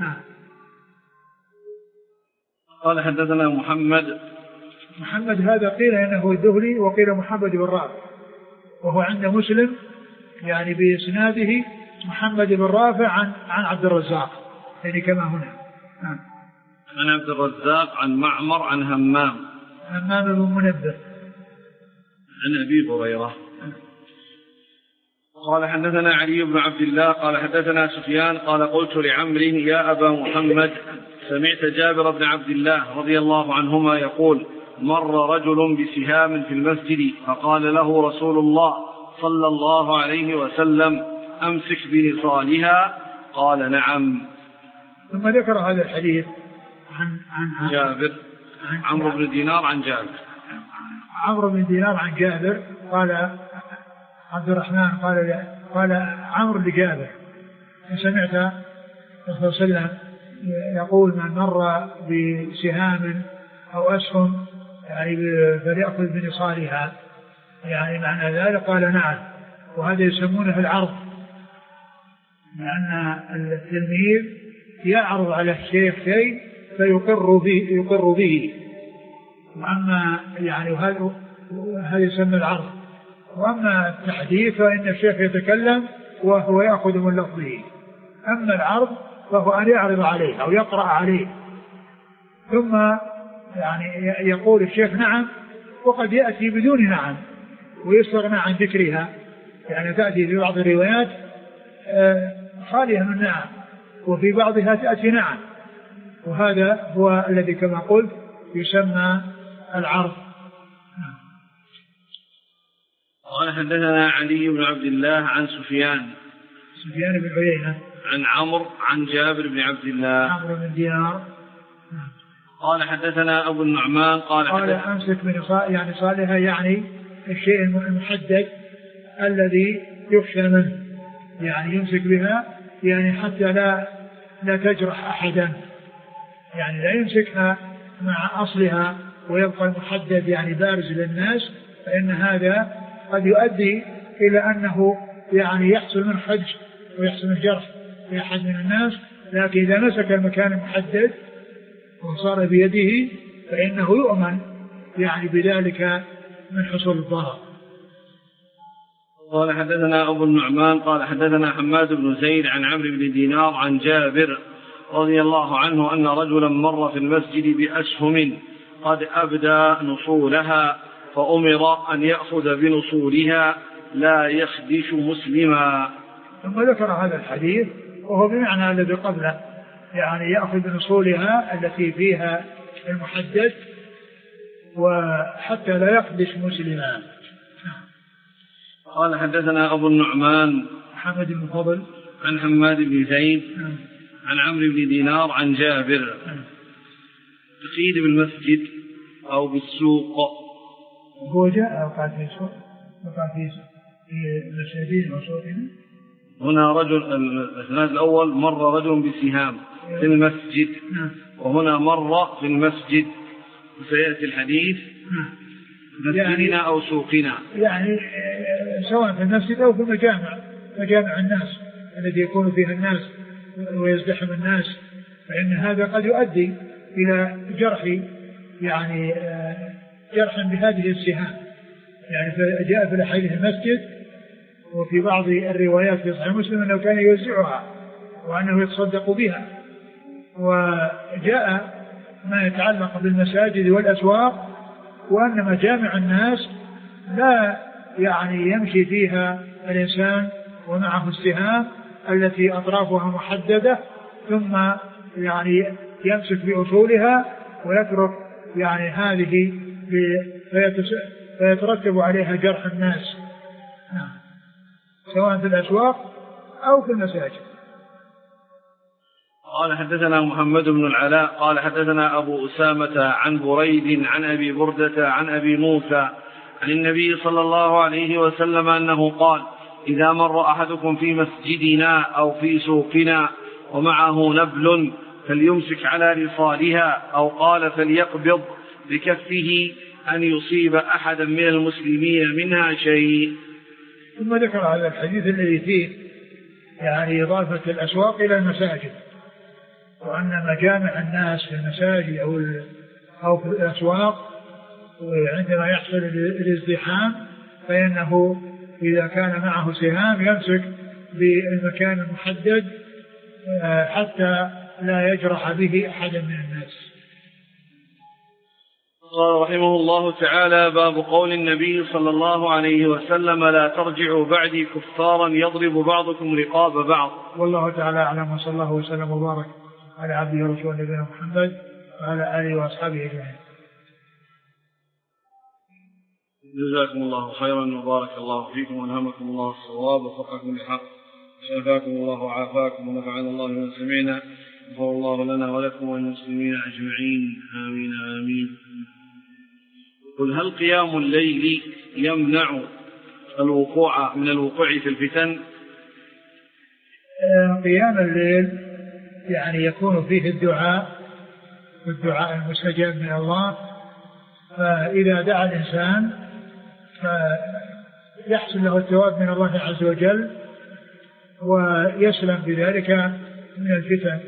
[SPEAKER 1] قال حدثنا محمد
[SPEAKER 2] محمد هذا قيل إنه الذهلي وقيل محمد بن رافع، وهو عند مسلم يعني بإسناده محمد بن رافع عن عن عبد الرزاق يعني كما هنا.
[SPEAKER 1] عن عبد الرزاق عن معمر عن همام
[SPEAKER 2] همام بن منبه
[SPEAKER 1] عن أبي هريرة. قال حدثنا علي بن عبد الله قال حدثنا سفيان قال قلت لعمرو يا أبا محمد سمعت جابر بن عبد الله رضي الله عنهما يقول مر رجل بسهام في المسجد فقال له رسول الله صلى الله عليه وسلم أمسك بنصالها قال نعم.
[SPEAKER 2] ثم ذكر هذا الحديث عن عن
[SPEAKER 1] جابر عن عمرو بن دينار عن جابر
[SPEAKER 2] عمرو بن دينار عن جابر قال عبد الرحمن قال قال عمرو لجابر سمعت الرسول صلى الله عليه وسلم يقول من مر بسهام أو أسهم يعني فليأخذ بنصالها، يعني معنى ذلك قال نعم. وهذا يسمونه العرض، لأن التلميذ يعرض على الشيخ شيء فيقر به يقر به وأما يعني هذا هذا يسمى العرض. وأما التحديث فإن الشيخ يتكلم وهو يأخذ من لفظه، أما العرض فهو أن يعرض عليه أو يقرأ عليه ثم يعني يقول الشيخ نعم، وقد يأتي بدون نعم ويستغنى عن ذكرها، يعني تأتي في بعض الروايات خالية من نعم وفي بعضها تأتي نعم، وهذا هو الذي كما قلت يسمى العرض.
[SPEAKER 1] قال حدثنا علي بن عبد الله عن سفيان
[SPEAKER 2] سفيان بن عيينة
[SPEAKER 1] عن عمرو عن جابر بن عبد الله
[SPEAKER 2] عمرو بن دينار
[SPEAKER 1] قال حدثنا أبو النعمان قال
[SPEAKER 2] قال أمسك من يعني صالحة يعني الشيء المحدد الذي يخشى منه، يعني يمسك بها يعني حتى لا لا تجرح أحدا، يعني لا يمسكها مع أصلها ويبقى المحدد يعني بارز للناس، فإن هذا قد يؤدي إلى أنه يعني يحصل من حج ويحصل من جرح في أحد من الناس، لكن إذا مسك المكان المحدد وصار بيده فإنه يؤمن يعني بذلك من حصول الضرر.
[SPEAKER 1] قال حدثنا أبو النعمان قال حدثنا حماد بن زيد عن عمرو بن دينار عن جابر رضي الله عنه أن رجلا مر في المسجد بأسهم قد أبدى نصولها فأمر أن يأخذ بنصولها لا يخدش مسلما.
[SPEAKER 2] ثم ذكر هذا الحديث وهو بمعنى الذي قبله، يعني يأخذ بنصولها التي فيها المحدد وحتى لا يخدش مسلما.
[SPEAKER 1] قال حدثنا أبو النعمان
[SPEAKER 2] محمد بن فضل
[SPEAKER 1] عن حماد بن زيد عن عمرو بن دينار عن جابر تقييد بالمسجد أو بالسوق.
[SPEAKER 2] هو جاء وقال في سوق وقال في المساجين وسوقنا.
[SPEAKER 1] هنا رجل الإسناد الأول مر رجل بسهام في المسجد وهنا مر في المسجد، وسيأتي الحديث مسجدنا يعني أو سوقنا،
[SPEAKER 2] يعني سواء في المسجد أو في المجامع مجامع الناس الذي يكون فيها الناس ويزدحم الناس، فإن هذا قد يؤدي إلى جرح يعني جرح بهذه السهام. يعني جاء في الحديث المسجد، وفي بعض الروايات في صحيح مسلم أنه كان يوزعها وأنه يتصدق بها. وجاء ما يتعلق بالمساجد والأسواق وأن مجامع الناس لا يعني يمشي فيها الإنسان ومعه السهام التي أطرافها محددة ثم يعني يمسك بأصولها ويترك يعني هذه فيترتب عليها جرح الناس سواء في الأسواق أو في المساجد.
[SPEAKER 1] قال حدثنا محمد بن العلاء قال حدثنا أبو أسامة عن بريد عن أبي بردة عن أبي موسى عن النبي صلى الله عليه وسلم أنه قال إذا مر أحدكم في مسجدنا أو في سوقنا ومعه نبل فليمسك على رصالها، أو قال فليقبض بكفه أن يصيب أحدا من المسلمين منها شيء.
[SPEAKER 2] ثم ذكر هذا الحديث الذي فيه يعني إضافة الأسواق إلى المساجد، وأن مجامع الناس في المساجد أو أو في الأسواق وعندما يحصل الازدحام فإنه إذا كان معه سهام يمسك بالمكان المحدد حتى لا يجرح به أحدا من الناس.
[SPEAKER 1] قال رحمه الله تعالى: باب قول النبي صلى الله عليه وسلم: لا ترجعوا بعدي كفارا يضرب بعضكم رقاب بعض.
[SPEAKER 2] والله تعالى أعلم، وصلى الله وسلم وبارك على عبده ورسوله نبينا محمد وعلى آله وأصحابه أجمعين.
[SPEAKER 1] جزاكم الله خيرا وبارك الله فيكم وألهمكم الله الصواب ووفقكم للحق، شفاكم الله وعافاكم ونفعنا الله بما سمعنا، غفر الله لنا ولكم وللمسلمين أجمعين، آمين آمين. قل هل قيام الليل يمنع الوقوع من الوقوع في الفتن؟
[SPEAKER 2] قيام الليل يعني يكون فيه الدعاء والدعاء المستجاب من الله، فإذا دعا الإنسان يحصل له الثواب من الله عز وجل ويسلم بذلك من الفتن.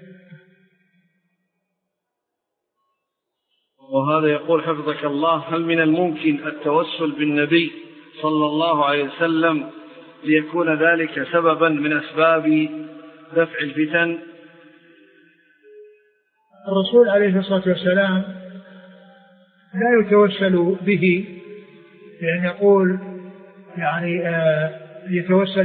[SPEAKER 1] وهذا يقول حفظك الله: هل من الممكن التوسل بالنبي صلى الله عليه وسلم ليكون ذلك سببا من أسباب دفع الفتن؟
[SPEAKER 2] الرسول عليه الصلاة والسلام لا يتوسل به، لأن يقول يعني آه يتوسل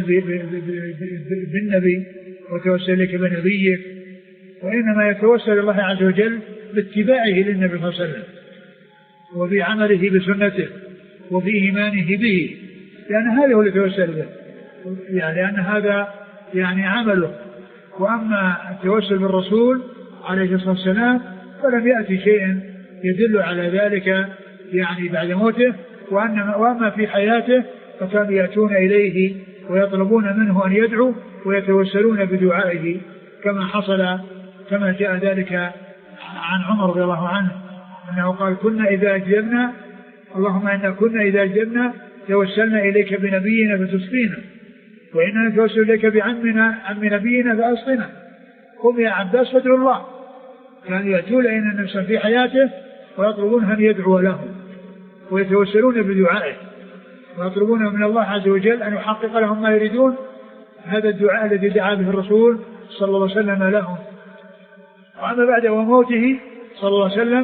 [SPEAKER 2] بالنبي وتوسل لك بنبيك، وإنما يتوسل الله عز وجل باتباعه للنبي صلى الله عليه وسلم وبعمله بسنته وبإيمانه به، لأن هذا هو اللي يتوسل به، يعني لأن هذا يعني عمله. وأما التوسل بالرسول عليه الصلاة والسلام فلم يأتي شيء يدل على ذلك يعني بعد موته، وأما في حياته فكانوا يأتون إليه ويطلبون منه أن يدعو ويتوسلون بدعائه، كما حصل كما جاء ذلك عن عمر رضي الله عنه أنه قال: كنا إذا أجبنا اللهم إنا كنا إذا أجبنا توسلنا إليك بنبينا فتسقينا، وإننا نتوسل إليك بعمنا عم نبينا فأسقنا، قم يا عباس فادعوا الله. كانوا يأتون إلى النبي في حياته ويطلبون أن يدعو لهم ويتوسلون بدعائه ويطلبون من الله عز وجل أن يحقق لهم ما يريدون، هذا الدعاء الذي دعا به الرسول صلى الله عليه وسلم لهم. وأما بعد وموته صلى الله عليه وسلم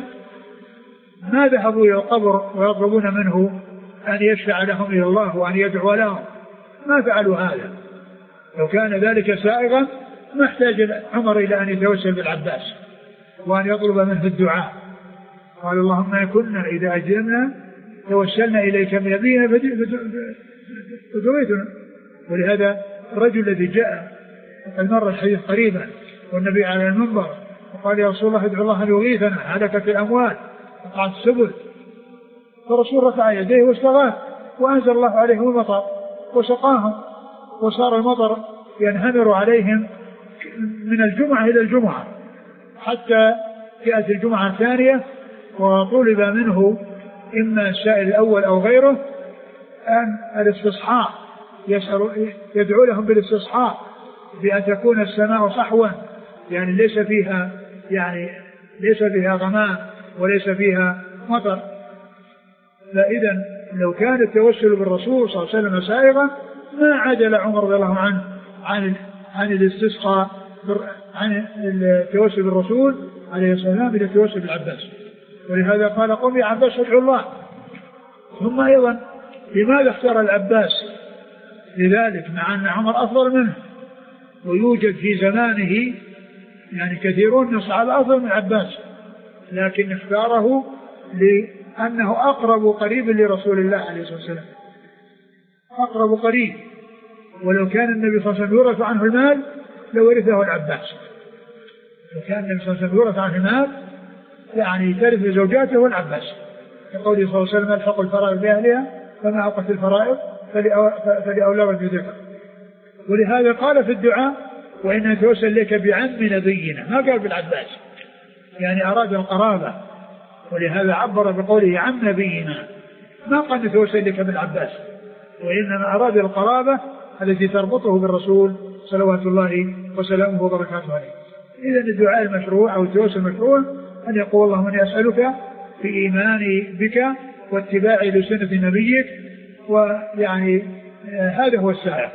[SPEAKER 2] ما ذهبوا إلى القبر ويطلبون منه أن يشفع لهم إلى الله وأن يدعو لهم، ما فعلوا هذا. لو كان ذلك سائغا ما احتاج عمر إلى أن يتوسل بالعباس وأن يطلب منه الدعاء. قال: اللهم إن كنا إذا أجلنا توسلنا إليك من نبينا فدعيتنا. ولهذا الرجل الذي جاء وقد مر الحديث قريبا والنبي على المنبر وقال: يا رسول الله ادعو الله أن يغيثنا، هلكت الأموال وقعت السبل. فالرسول رفع يديه واستغاث وأنزل الله عليهم المطر وسقاهم، وصار المطر ينهمر عليهم من الجمعة إلى الجمعة حتى جاءت الجمعة الثانية، وطلب منه إما السائل الأول أو غيره أن الاستصحاء، يدعو لهم بالاستصحاء بأن تكون السماء صحوا، يعني ليس فيها يعني ليس فيها غماء وليس فيها مطر. فإذا لو كان التوسل بالرسول صلى الله عليه وسلم سائغا ما عدل عمر رضي الله عنه عن عن الاستسقاء عن التوسل بالرسول عليه الصلاة والسلام إلى التوسل بالعباس. ولهذا قال: قم يا عباس ادعو الله. ثم أيضا لماذا اختار العباس لذلك مع أن عمر أفضل منه ويوجد في زمانه يعني كثيرون من الصحابة أفضل من العباس، لكن اختاره لأنه أقرب قريب لرسول الله عليه الصلاة والسلام، أقرب قريب. ولو كان النبي صلى الله عليه وسلم يورث عنه المال لورثه العباس. لو كان النبي صلى الله عليه وسلم يورث عنه المال يعني ترث زوجاته والعباس، يقول صلى الله عليه وسلم: الحق الفرائض بأهلها فما أوقت الفرائض فلأولى بالذكر. ولهذا قال في الدعاء: وإن نتوسل لك بعم نبينا، ما قال بالعباس، يعني أراد القرابة، ولهذا عبر بقوله عم نبينا، ما قال نتوسل لك بالعباس، وإنما أراد القرابة التي تربطه بالرسول صلوات الله وسلامه وبركاته عليه. إذن الدعاء المشروع أو التوسل المشروع أن يقول: اللهم إني أسألك في إيماني بك واتباعي لسنة نبيك، ويعني هذا هو السائر.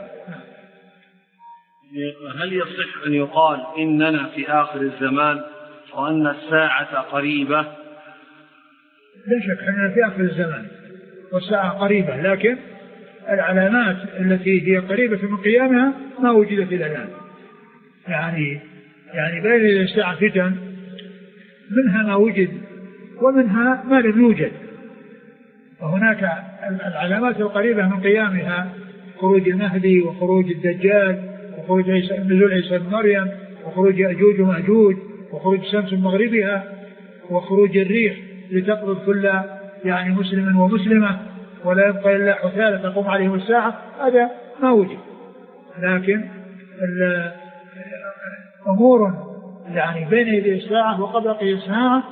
[SPEAKER 1] هل يصح أن يقال إننا في آخر الزمان وأن الساعة قريبة؟
[SPEAKER 2] لا شك أننا في آخر الزمان والساعة قريبة، لكن العلامات التي هي قريبة من قيامها ما وجدت إلى الآن. يعني يعني بين الساعة فتن، منها ما وجد ومنها ما لم يوجد. وهناك العلامات القريبة من قيامها خروج المهدي وخروج الدجال وخروج نزول عيسى بن مريم وخروج يأجوج ومأجوج وخروج الشمس من مغربها وخروج الريح لتقبض كل يعني مسلم ومسلمة ولا يبقى إلا حثالة تقوم عليهم الساعة، هذا ما وجد. لكن أمور يعني بين يدي الساعة وقبل قيام الساعة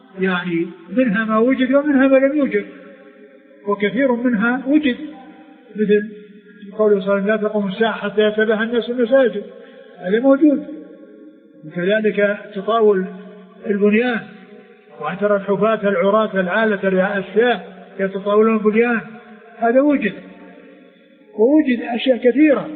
[SPEAKER 2] يعني منها ما وجد ومنها ما لم يوجد، وكثير منها وجد مثل قوله صلى الله عليه وسلم لا تقوم الساعة حتى يتباهى الناس المساجد، هذا موجود. وكذلك تطاول البنيان، وأن ترى الحفاة العراة العالة الأشياء يتطاولون البنيان، هذا وجد. ووجد أشياء كثيرة.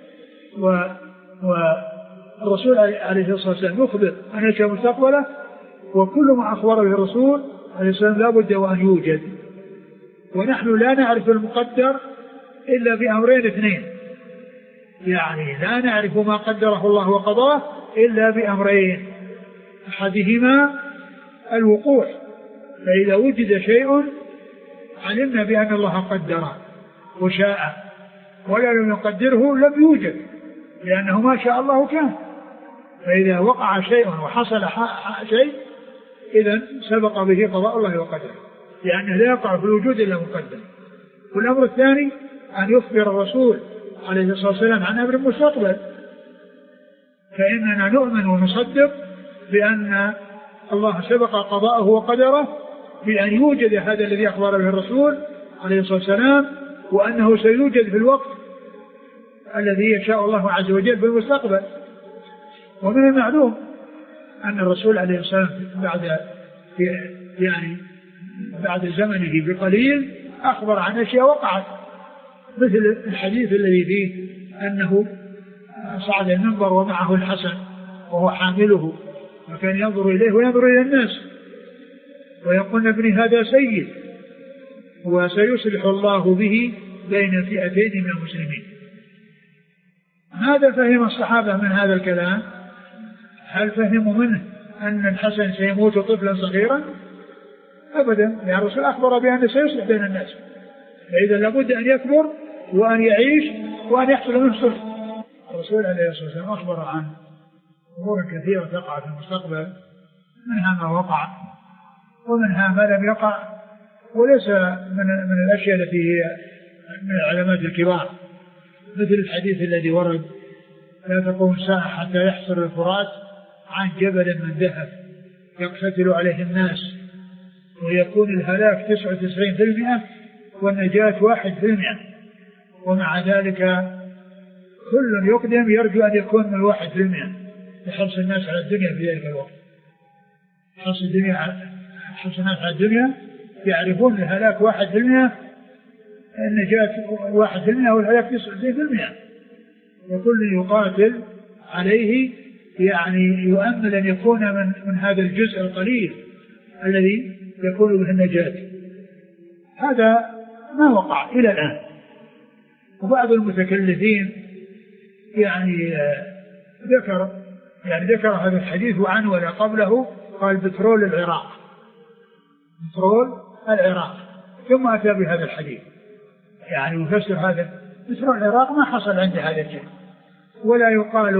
[SPEAKER 2] والرسول عليه الصلاة والسلام يخبر عن أشياء مستقبلة، وكل ما أخبر به الرسول عليه الصلاة والسلام لا بد وأن يوجد. ونحن لا نعرف المقدر إلا بأمرين اثنين، يعني لا نعرف ما قدره الله وقضاه إلا بأمرين، أحدهما الوقوع، فإذا وجد شيء علمنا بأن الله قدره وشاء، ولا لم يقدره لم يوجد، لأنه ما شاء الله كان. فإذا وقع شيء وحصل شيء إذن سبق به قضاء الله وقدره، لأنه لا يقع في الوجود إلا مقدر. والأمر الثاني أن يخبر الرسول عليه الصلاة والسلام عن أمر مستقبل، فإننا نؤمن ونصدق بأن الله سبق قضاءه وقدره بأن يوجد هذا الذي أخبر به الرسول عليه الصلاة والسلام، وأنه سيوجد في الوقت الذي يشاء الله عز وجل في المستقبل. ومن المعلوم أن الرسول عليه الصلاة والسلام بعد يعني بعد زمنه بقليل أخبر عن أشياء وقعت، مثل الحديث الذي فيه أنه صعد المنبر ومعه الحسن وهو حامله، وكان ينظر إليه وينظر إلى الناس ويقول ابني هذا سيد وسيصلح الله به بين فئتين من المسلمين. ماذا فهم الصحابة من هذا الكلام؟ هل فهموا منه أن الحسن سيموت طفلا صغيرا؟ أبدا، يعني الرسول أخبر بأنه سيصلح بين الناس، فإذا لابد أن يكبر وأن يعيش وأن يحصل منه صلح. الرسول عليه الصلاة والسلام أخبر عن أمور كثيرة تقع في المستقبل، منها ما وقع ومنها ما لم يقع، وليس من, من الأشياء التي هي من العلامات الكبار، مثل الحديث الذي ورد لا تقوم الساعة حتى يحصر الفرات عن جبل من ذهب يقتتل عليه الناس، ويكون الهلاك تسعة وتسعين في المئة والنجاة واحد في المئة، ومع ذلك كل يقدم يرجو أن يكون من الواحد في المئة لحرص الناس على الدنيا في ذلك الوقت. حرص الدنيا حرص الناس على الدنيا، يعرفون الهلاك واحد في المئة، النجاة واحد في المئة والهلاك تسعة وتسعين في المئة، وكل يقاتل عليه يعني يؤمل أن يكون من, من هذا الجزء القليل الذي يكون به النجاة. هذا ما وقع إلى الآن. وبعض المتكلفين يعني ذكر يعني ذكر هذا الحديث وعنه قبله، قال بترول العراق، بترول العراق، ثم أتى بهذا الحديث يعني يفسر هذا. بترول العراق ما حصل عند هذا الشيء، ولا يقال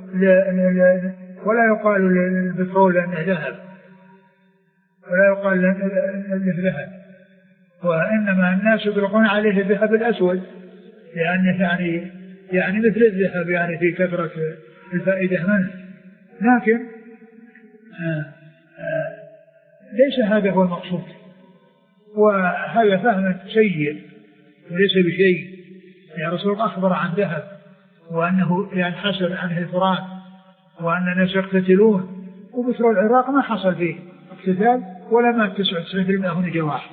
[SPEAKER 2] ولا يقال للبترول لأنه ذهب، ولا يقال لأنه ذهب، وإنما الناس يطلقون عليه الذهب الأسود، لأنه يعني يعني مثل الذهب يعني في كثرة الفائدة منه، لكن آآ آآ ليس هذا هو المقصود، وهذا فهم سيء وليس بشيء. يعني الرسول أخبر عن ذهب وأنه ينحسر عنه الفرات وأن الناس يقتتلون، وبترول العراق ما حصل فيه اقتتال ولا ما تسعة وتسعين بالمئة هنا جواح.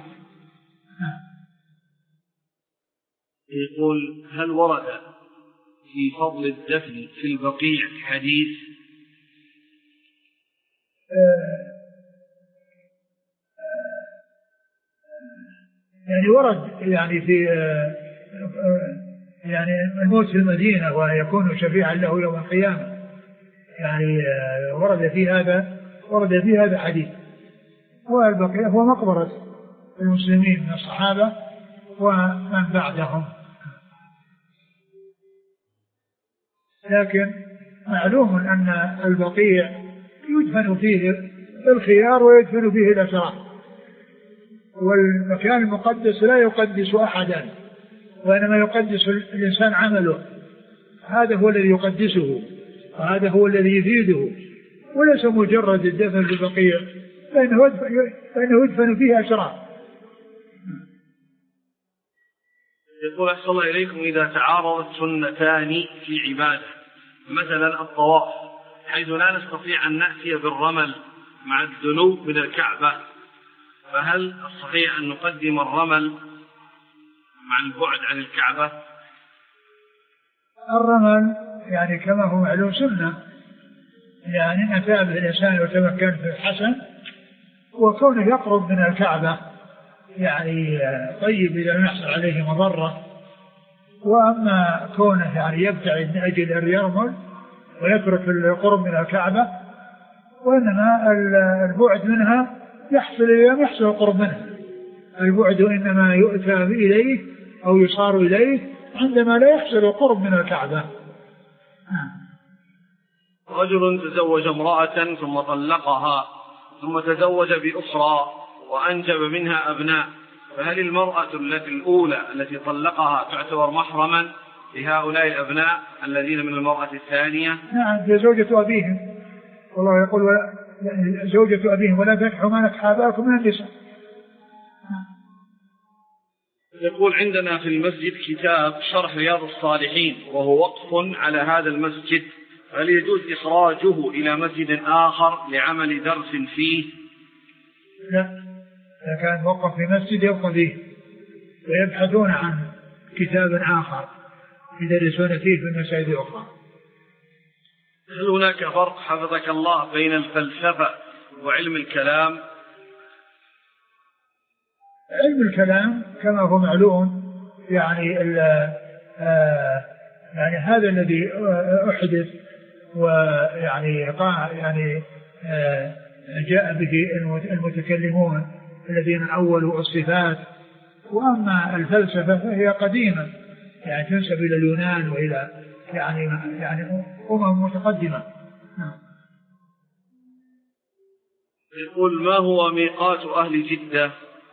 [SPEAKER 1] يقول هل ورد في فضل الدفن في البقيع حديث؟
[SPEAKER 2] آه يعني ورد يعني في آه يعني الموت في المدينة ويكون شفيعا له يوم القيامة، يعني آه ورد في هذا ورد في هذا حديث. والبقيع هو مقبرة المسلمين من الصحابة ومن بعدهم، لكن معلوم أن البقيع يدفن فيه الخيار ويدفن فيه الأشرار، والمكان المقدس لا يقدس أحدا، وإنما يقدس الإنسان عمله، هذا هو الذي يقدسه وهذا هو الذي يفيده، وليس مجرد الدفن في البقيع، فإنه يدفن فيه أشرار.
[SPEAKER 1] يقول أحسن الله إليكم إذا تعارضت سنتان في عبادة مثلا الطواف حيث لا نستطيع أن نأتي بالرمل مع الدنو من الكعبة، فهل الصحيح أن نقدم الرمل مع البعد عن الكعبة؟
[SPEAKER 2] الرمل يعني كما هو معلوم سنة، يعني أتى به الإنسان وتمكن في الحسن، وكونه يقرب من الكعبة يعني طيب إذا لم يحصل عليه مضرة. وأما كونه يعني يبتعد من أجل أن يرمل ويترك القرب من الكعبة، وإنما البعد منها يحصل إذا يحصل القرب منها. البعد إنما يؤتى إليه أو يصار إليه عندما لا يحصل القرب من الكعبة.
[SPEAKER 1] رجل تزوج امرأة ثم طلقها ثم تزوج بأخرى وأنجب منها أبناء، فهل المرأة التي الأولى التي طلقها تعتبر محرما لهؤلاء الأبناء الذين من المرأة الثانية؟
[SPEAKER 2] نعم، هي زوجة أبيهم، والله يقول زوجة أبيهم ولا تنكحوا ما نكح آباءكم من النساء.
[SPEAKER 1] يقول عندنا في المسجد كتاب شرح رياض الصالحين وهو وقف على هذا المسجد، هل يجوز إخراجه إلى مسجد آخر لعمل درس فيه؟
[SPEAKER 2] لا، إذا كان موقف في مسجد يبقى فيه ويبحثون عن كتاب آخر يدرسون فيه في المساجد الأخرى.
[SPEAKER 1] هل هناك فرق حفظك الله بين الفلسفة وعلم الكلام؟
[SPEAKER 2] علم الكلام كما هو معلوم يعني آه يعني هذا الذي أحدث ويعني يعني آه جاء به المتكلمون الذين أولوا الصفات. وأما الفلسفة فهي قديمة يعني تنسب إلى اليونان وإلى يعني يعني أمم متقدمة.
[SPEAKER 1] يقول ما هو ميقات أهل جدة؟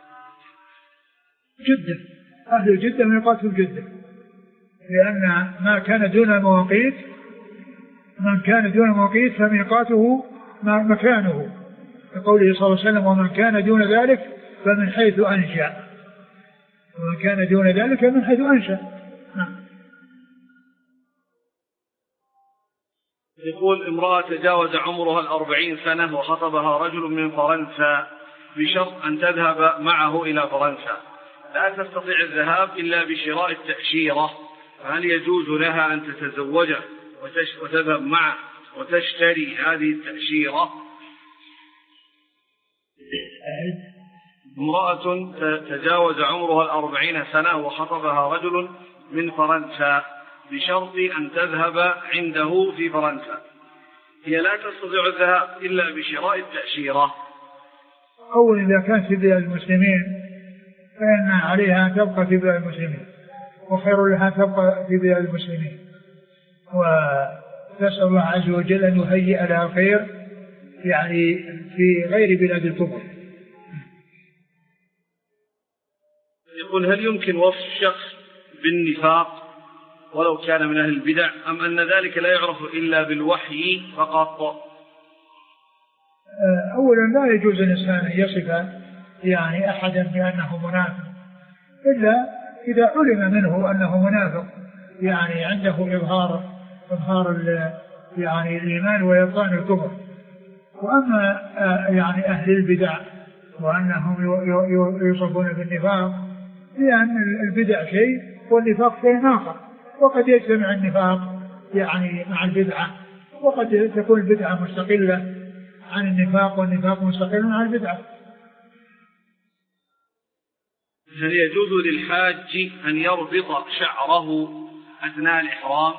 [SPEAKER 2] جدة، أهل جدة ميقات جدة، لأن ما كان دون المواقيت من كان دون المواقيت فميقاته مكانه، كقوله صلى الله عليه وسلم ومن كان دون ذلك فمن حيث أنشأ، ومن كان دون ذلك من حيث أنشأ.
[SPEAKER 1] يقول امرأة تجاوز عمرها الأربعين سنة وخطبها رجل من فرنسا بشرط أن تذهب معه إلى فرنسا، لا تستطيع الذهاب إلا بشراء التأشيرة، فهل يجوز لها أن تتزوجه وتذهب معه وتشتري هذه التأشيرة؟ امرأة تجاوز عمرها الأربعين سنة وخطبها رجل من فرنسا بشرط أن تذهب عنده في فرنسا، هي لا تستطيع الذهاب إلا بشراء التأشيرة.
[SPEAKER 2] أولا إذا كانت في بلاد المسلمين فإن عليها أن تبقى في بلاد المسلمين، وخير لها تبقى في بلاد المسلمين، ونسأل الله عز وجل أن يهيئ لها خير يعني في غير بلاد الكفر.
[SPEAKER 1] يقول هل يمكن وصف شخص بالنفاق ولو كان من أهل البدع، أم أن ذلك لا يعرف إلا بالوحي فقط؟
[SPEAKER 2] أولا لا يجوز الإنسان أن يصف يعني أحدا بأنه منافق إلا إذا علم منه أنه منافق، يعني عنده إظهار إظهار يعني الإيمان ويبطان الكفر. وأما يعني أهل البدع وأنهم يوصفون بالنفاق، لأن البدع شيء والنفاق شيء آخر، وقد يجتمع النفاق يعني مع البدعة، وقد تكون البدعة مستقلة عن النفاق والنفاق مستقل عن البدعة.
[SPEAKER 1] هل يجوز للحاج أن يربط شعره أثناء الإحرام؟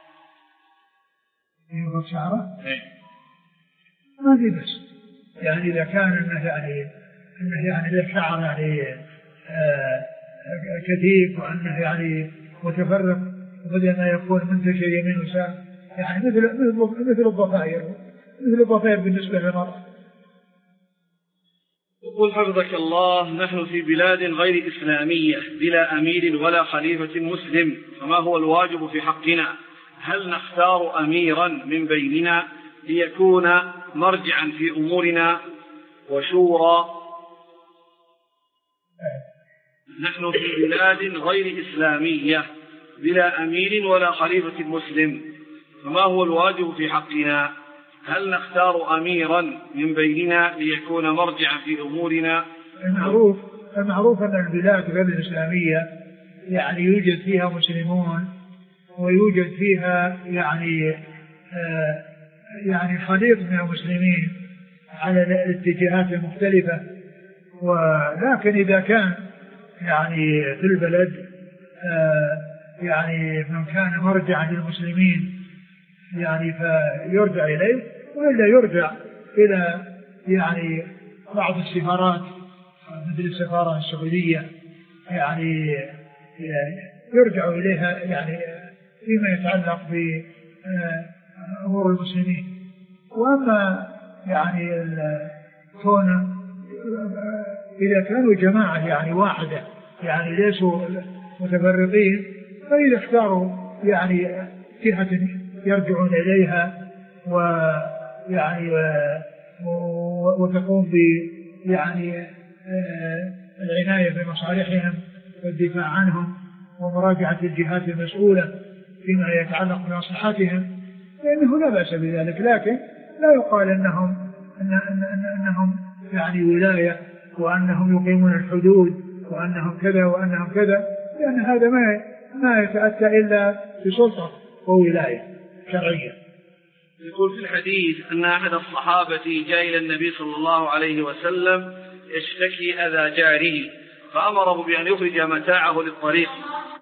[SPEAKER 2] يربط شعره؟ ما في بس، يعني إذا كان إنه يعني إنه يعني له شعر يعني آه كثيف وأنه يعني متفرق بدل ما يكون منتشر يمين ويسار، يعني مثل مثل مثل الضفائر مثل الضفائر بالنسبة للمرأة.
[SPEAKER 1] يقول حفظك الله نحن في بلاد غير إسلامية بلا أمير ولا خليفة مسلم، فما هو الواجب في حقنا؟ هل نختار أميرا من بيننا ليكون مرجعا في أمورنا وشورى؟ نحن في بلاد غير إسلامية بلا أمير ولا خليفة مسلم، فما هو الواجب في حقنا؟ هل نختار أميرا من بيننا ليكون مرجعا في أمورنا؟
[SPEAKER 2] المعروف المعروف أن البلاد غير الإسلامية يعني يوجد فيها مسلمون ويوجد فيها يعني آه يعني خليط من المسلمين على الاتجاهات المختلفة، ولكن إذا كان يعني في البلد آه يعني من كان مرجعا للمسلمين يعني فيرجع إليه، وإلا يرجع إلى يعني بعض السفارات مثل السفارة السعودية يعني يرجع إليها يعني فيما يتعلق بأمور المسلمين. وأما يعني كون إذا كانوا جماعة يعني واحدة يعني ليسوا متفرقين، فإذا اختاروا يعني جهة يرجعون إليها ويعني وتقوم ب يعني العناية بمصالحهم والدفاع عنهم ومراجعة الجهات المسؤولة فيما يتعلق بمصلحتهم، لأنه لا بأس بذلك، لكن لا يقال أنهم أن أن أنهم يعني ولاية وأنهم يقيمون الحدود وأنهم كذا وأنهم كذا، لأن هذا ما ما يتأتى إلا بسلطة وولاية شرعية.
[SPEAKER 1] يقول في الحديث أن أحد الصحابة جاء إلى النبي صلى الله عليه وسلم يشتكي أذى جاره، فأمره بأن يخرج متاعه للطريق،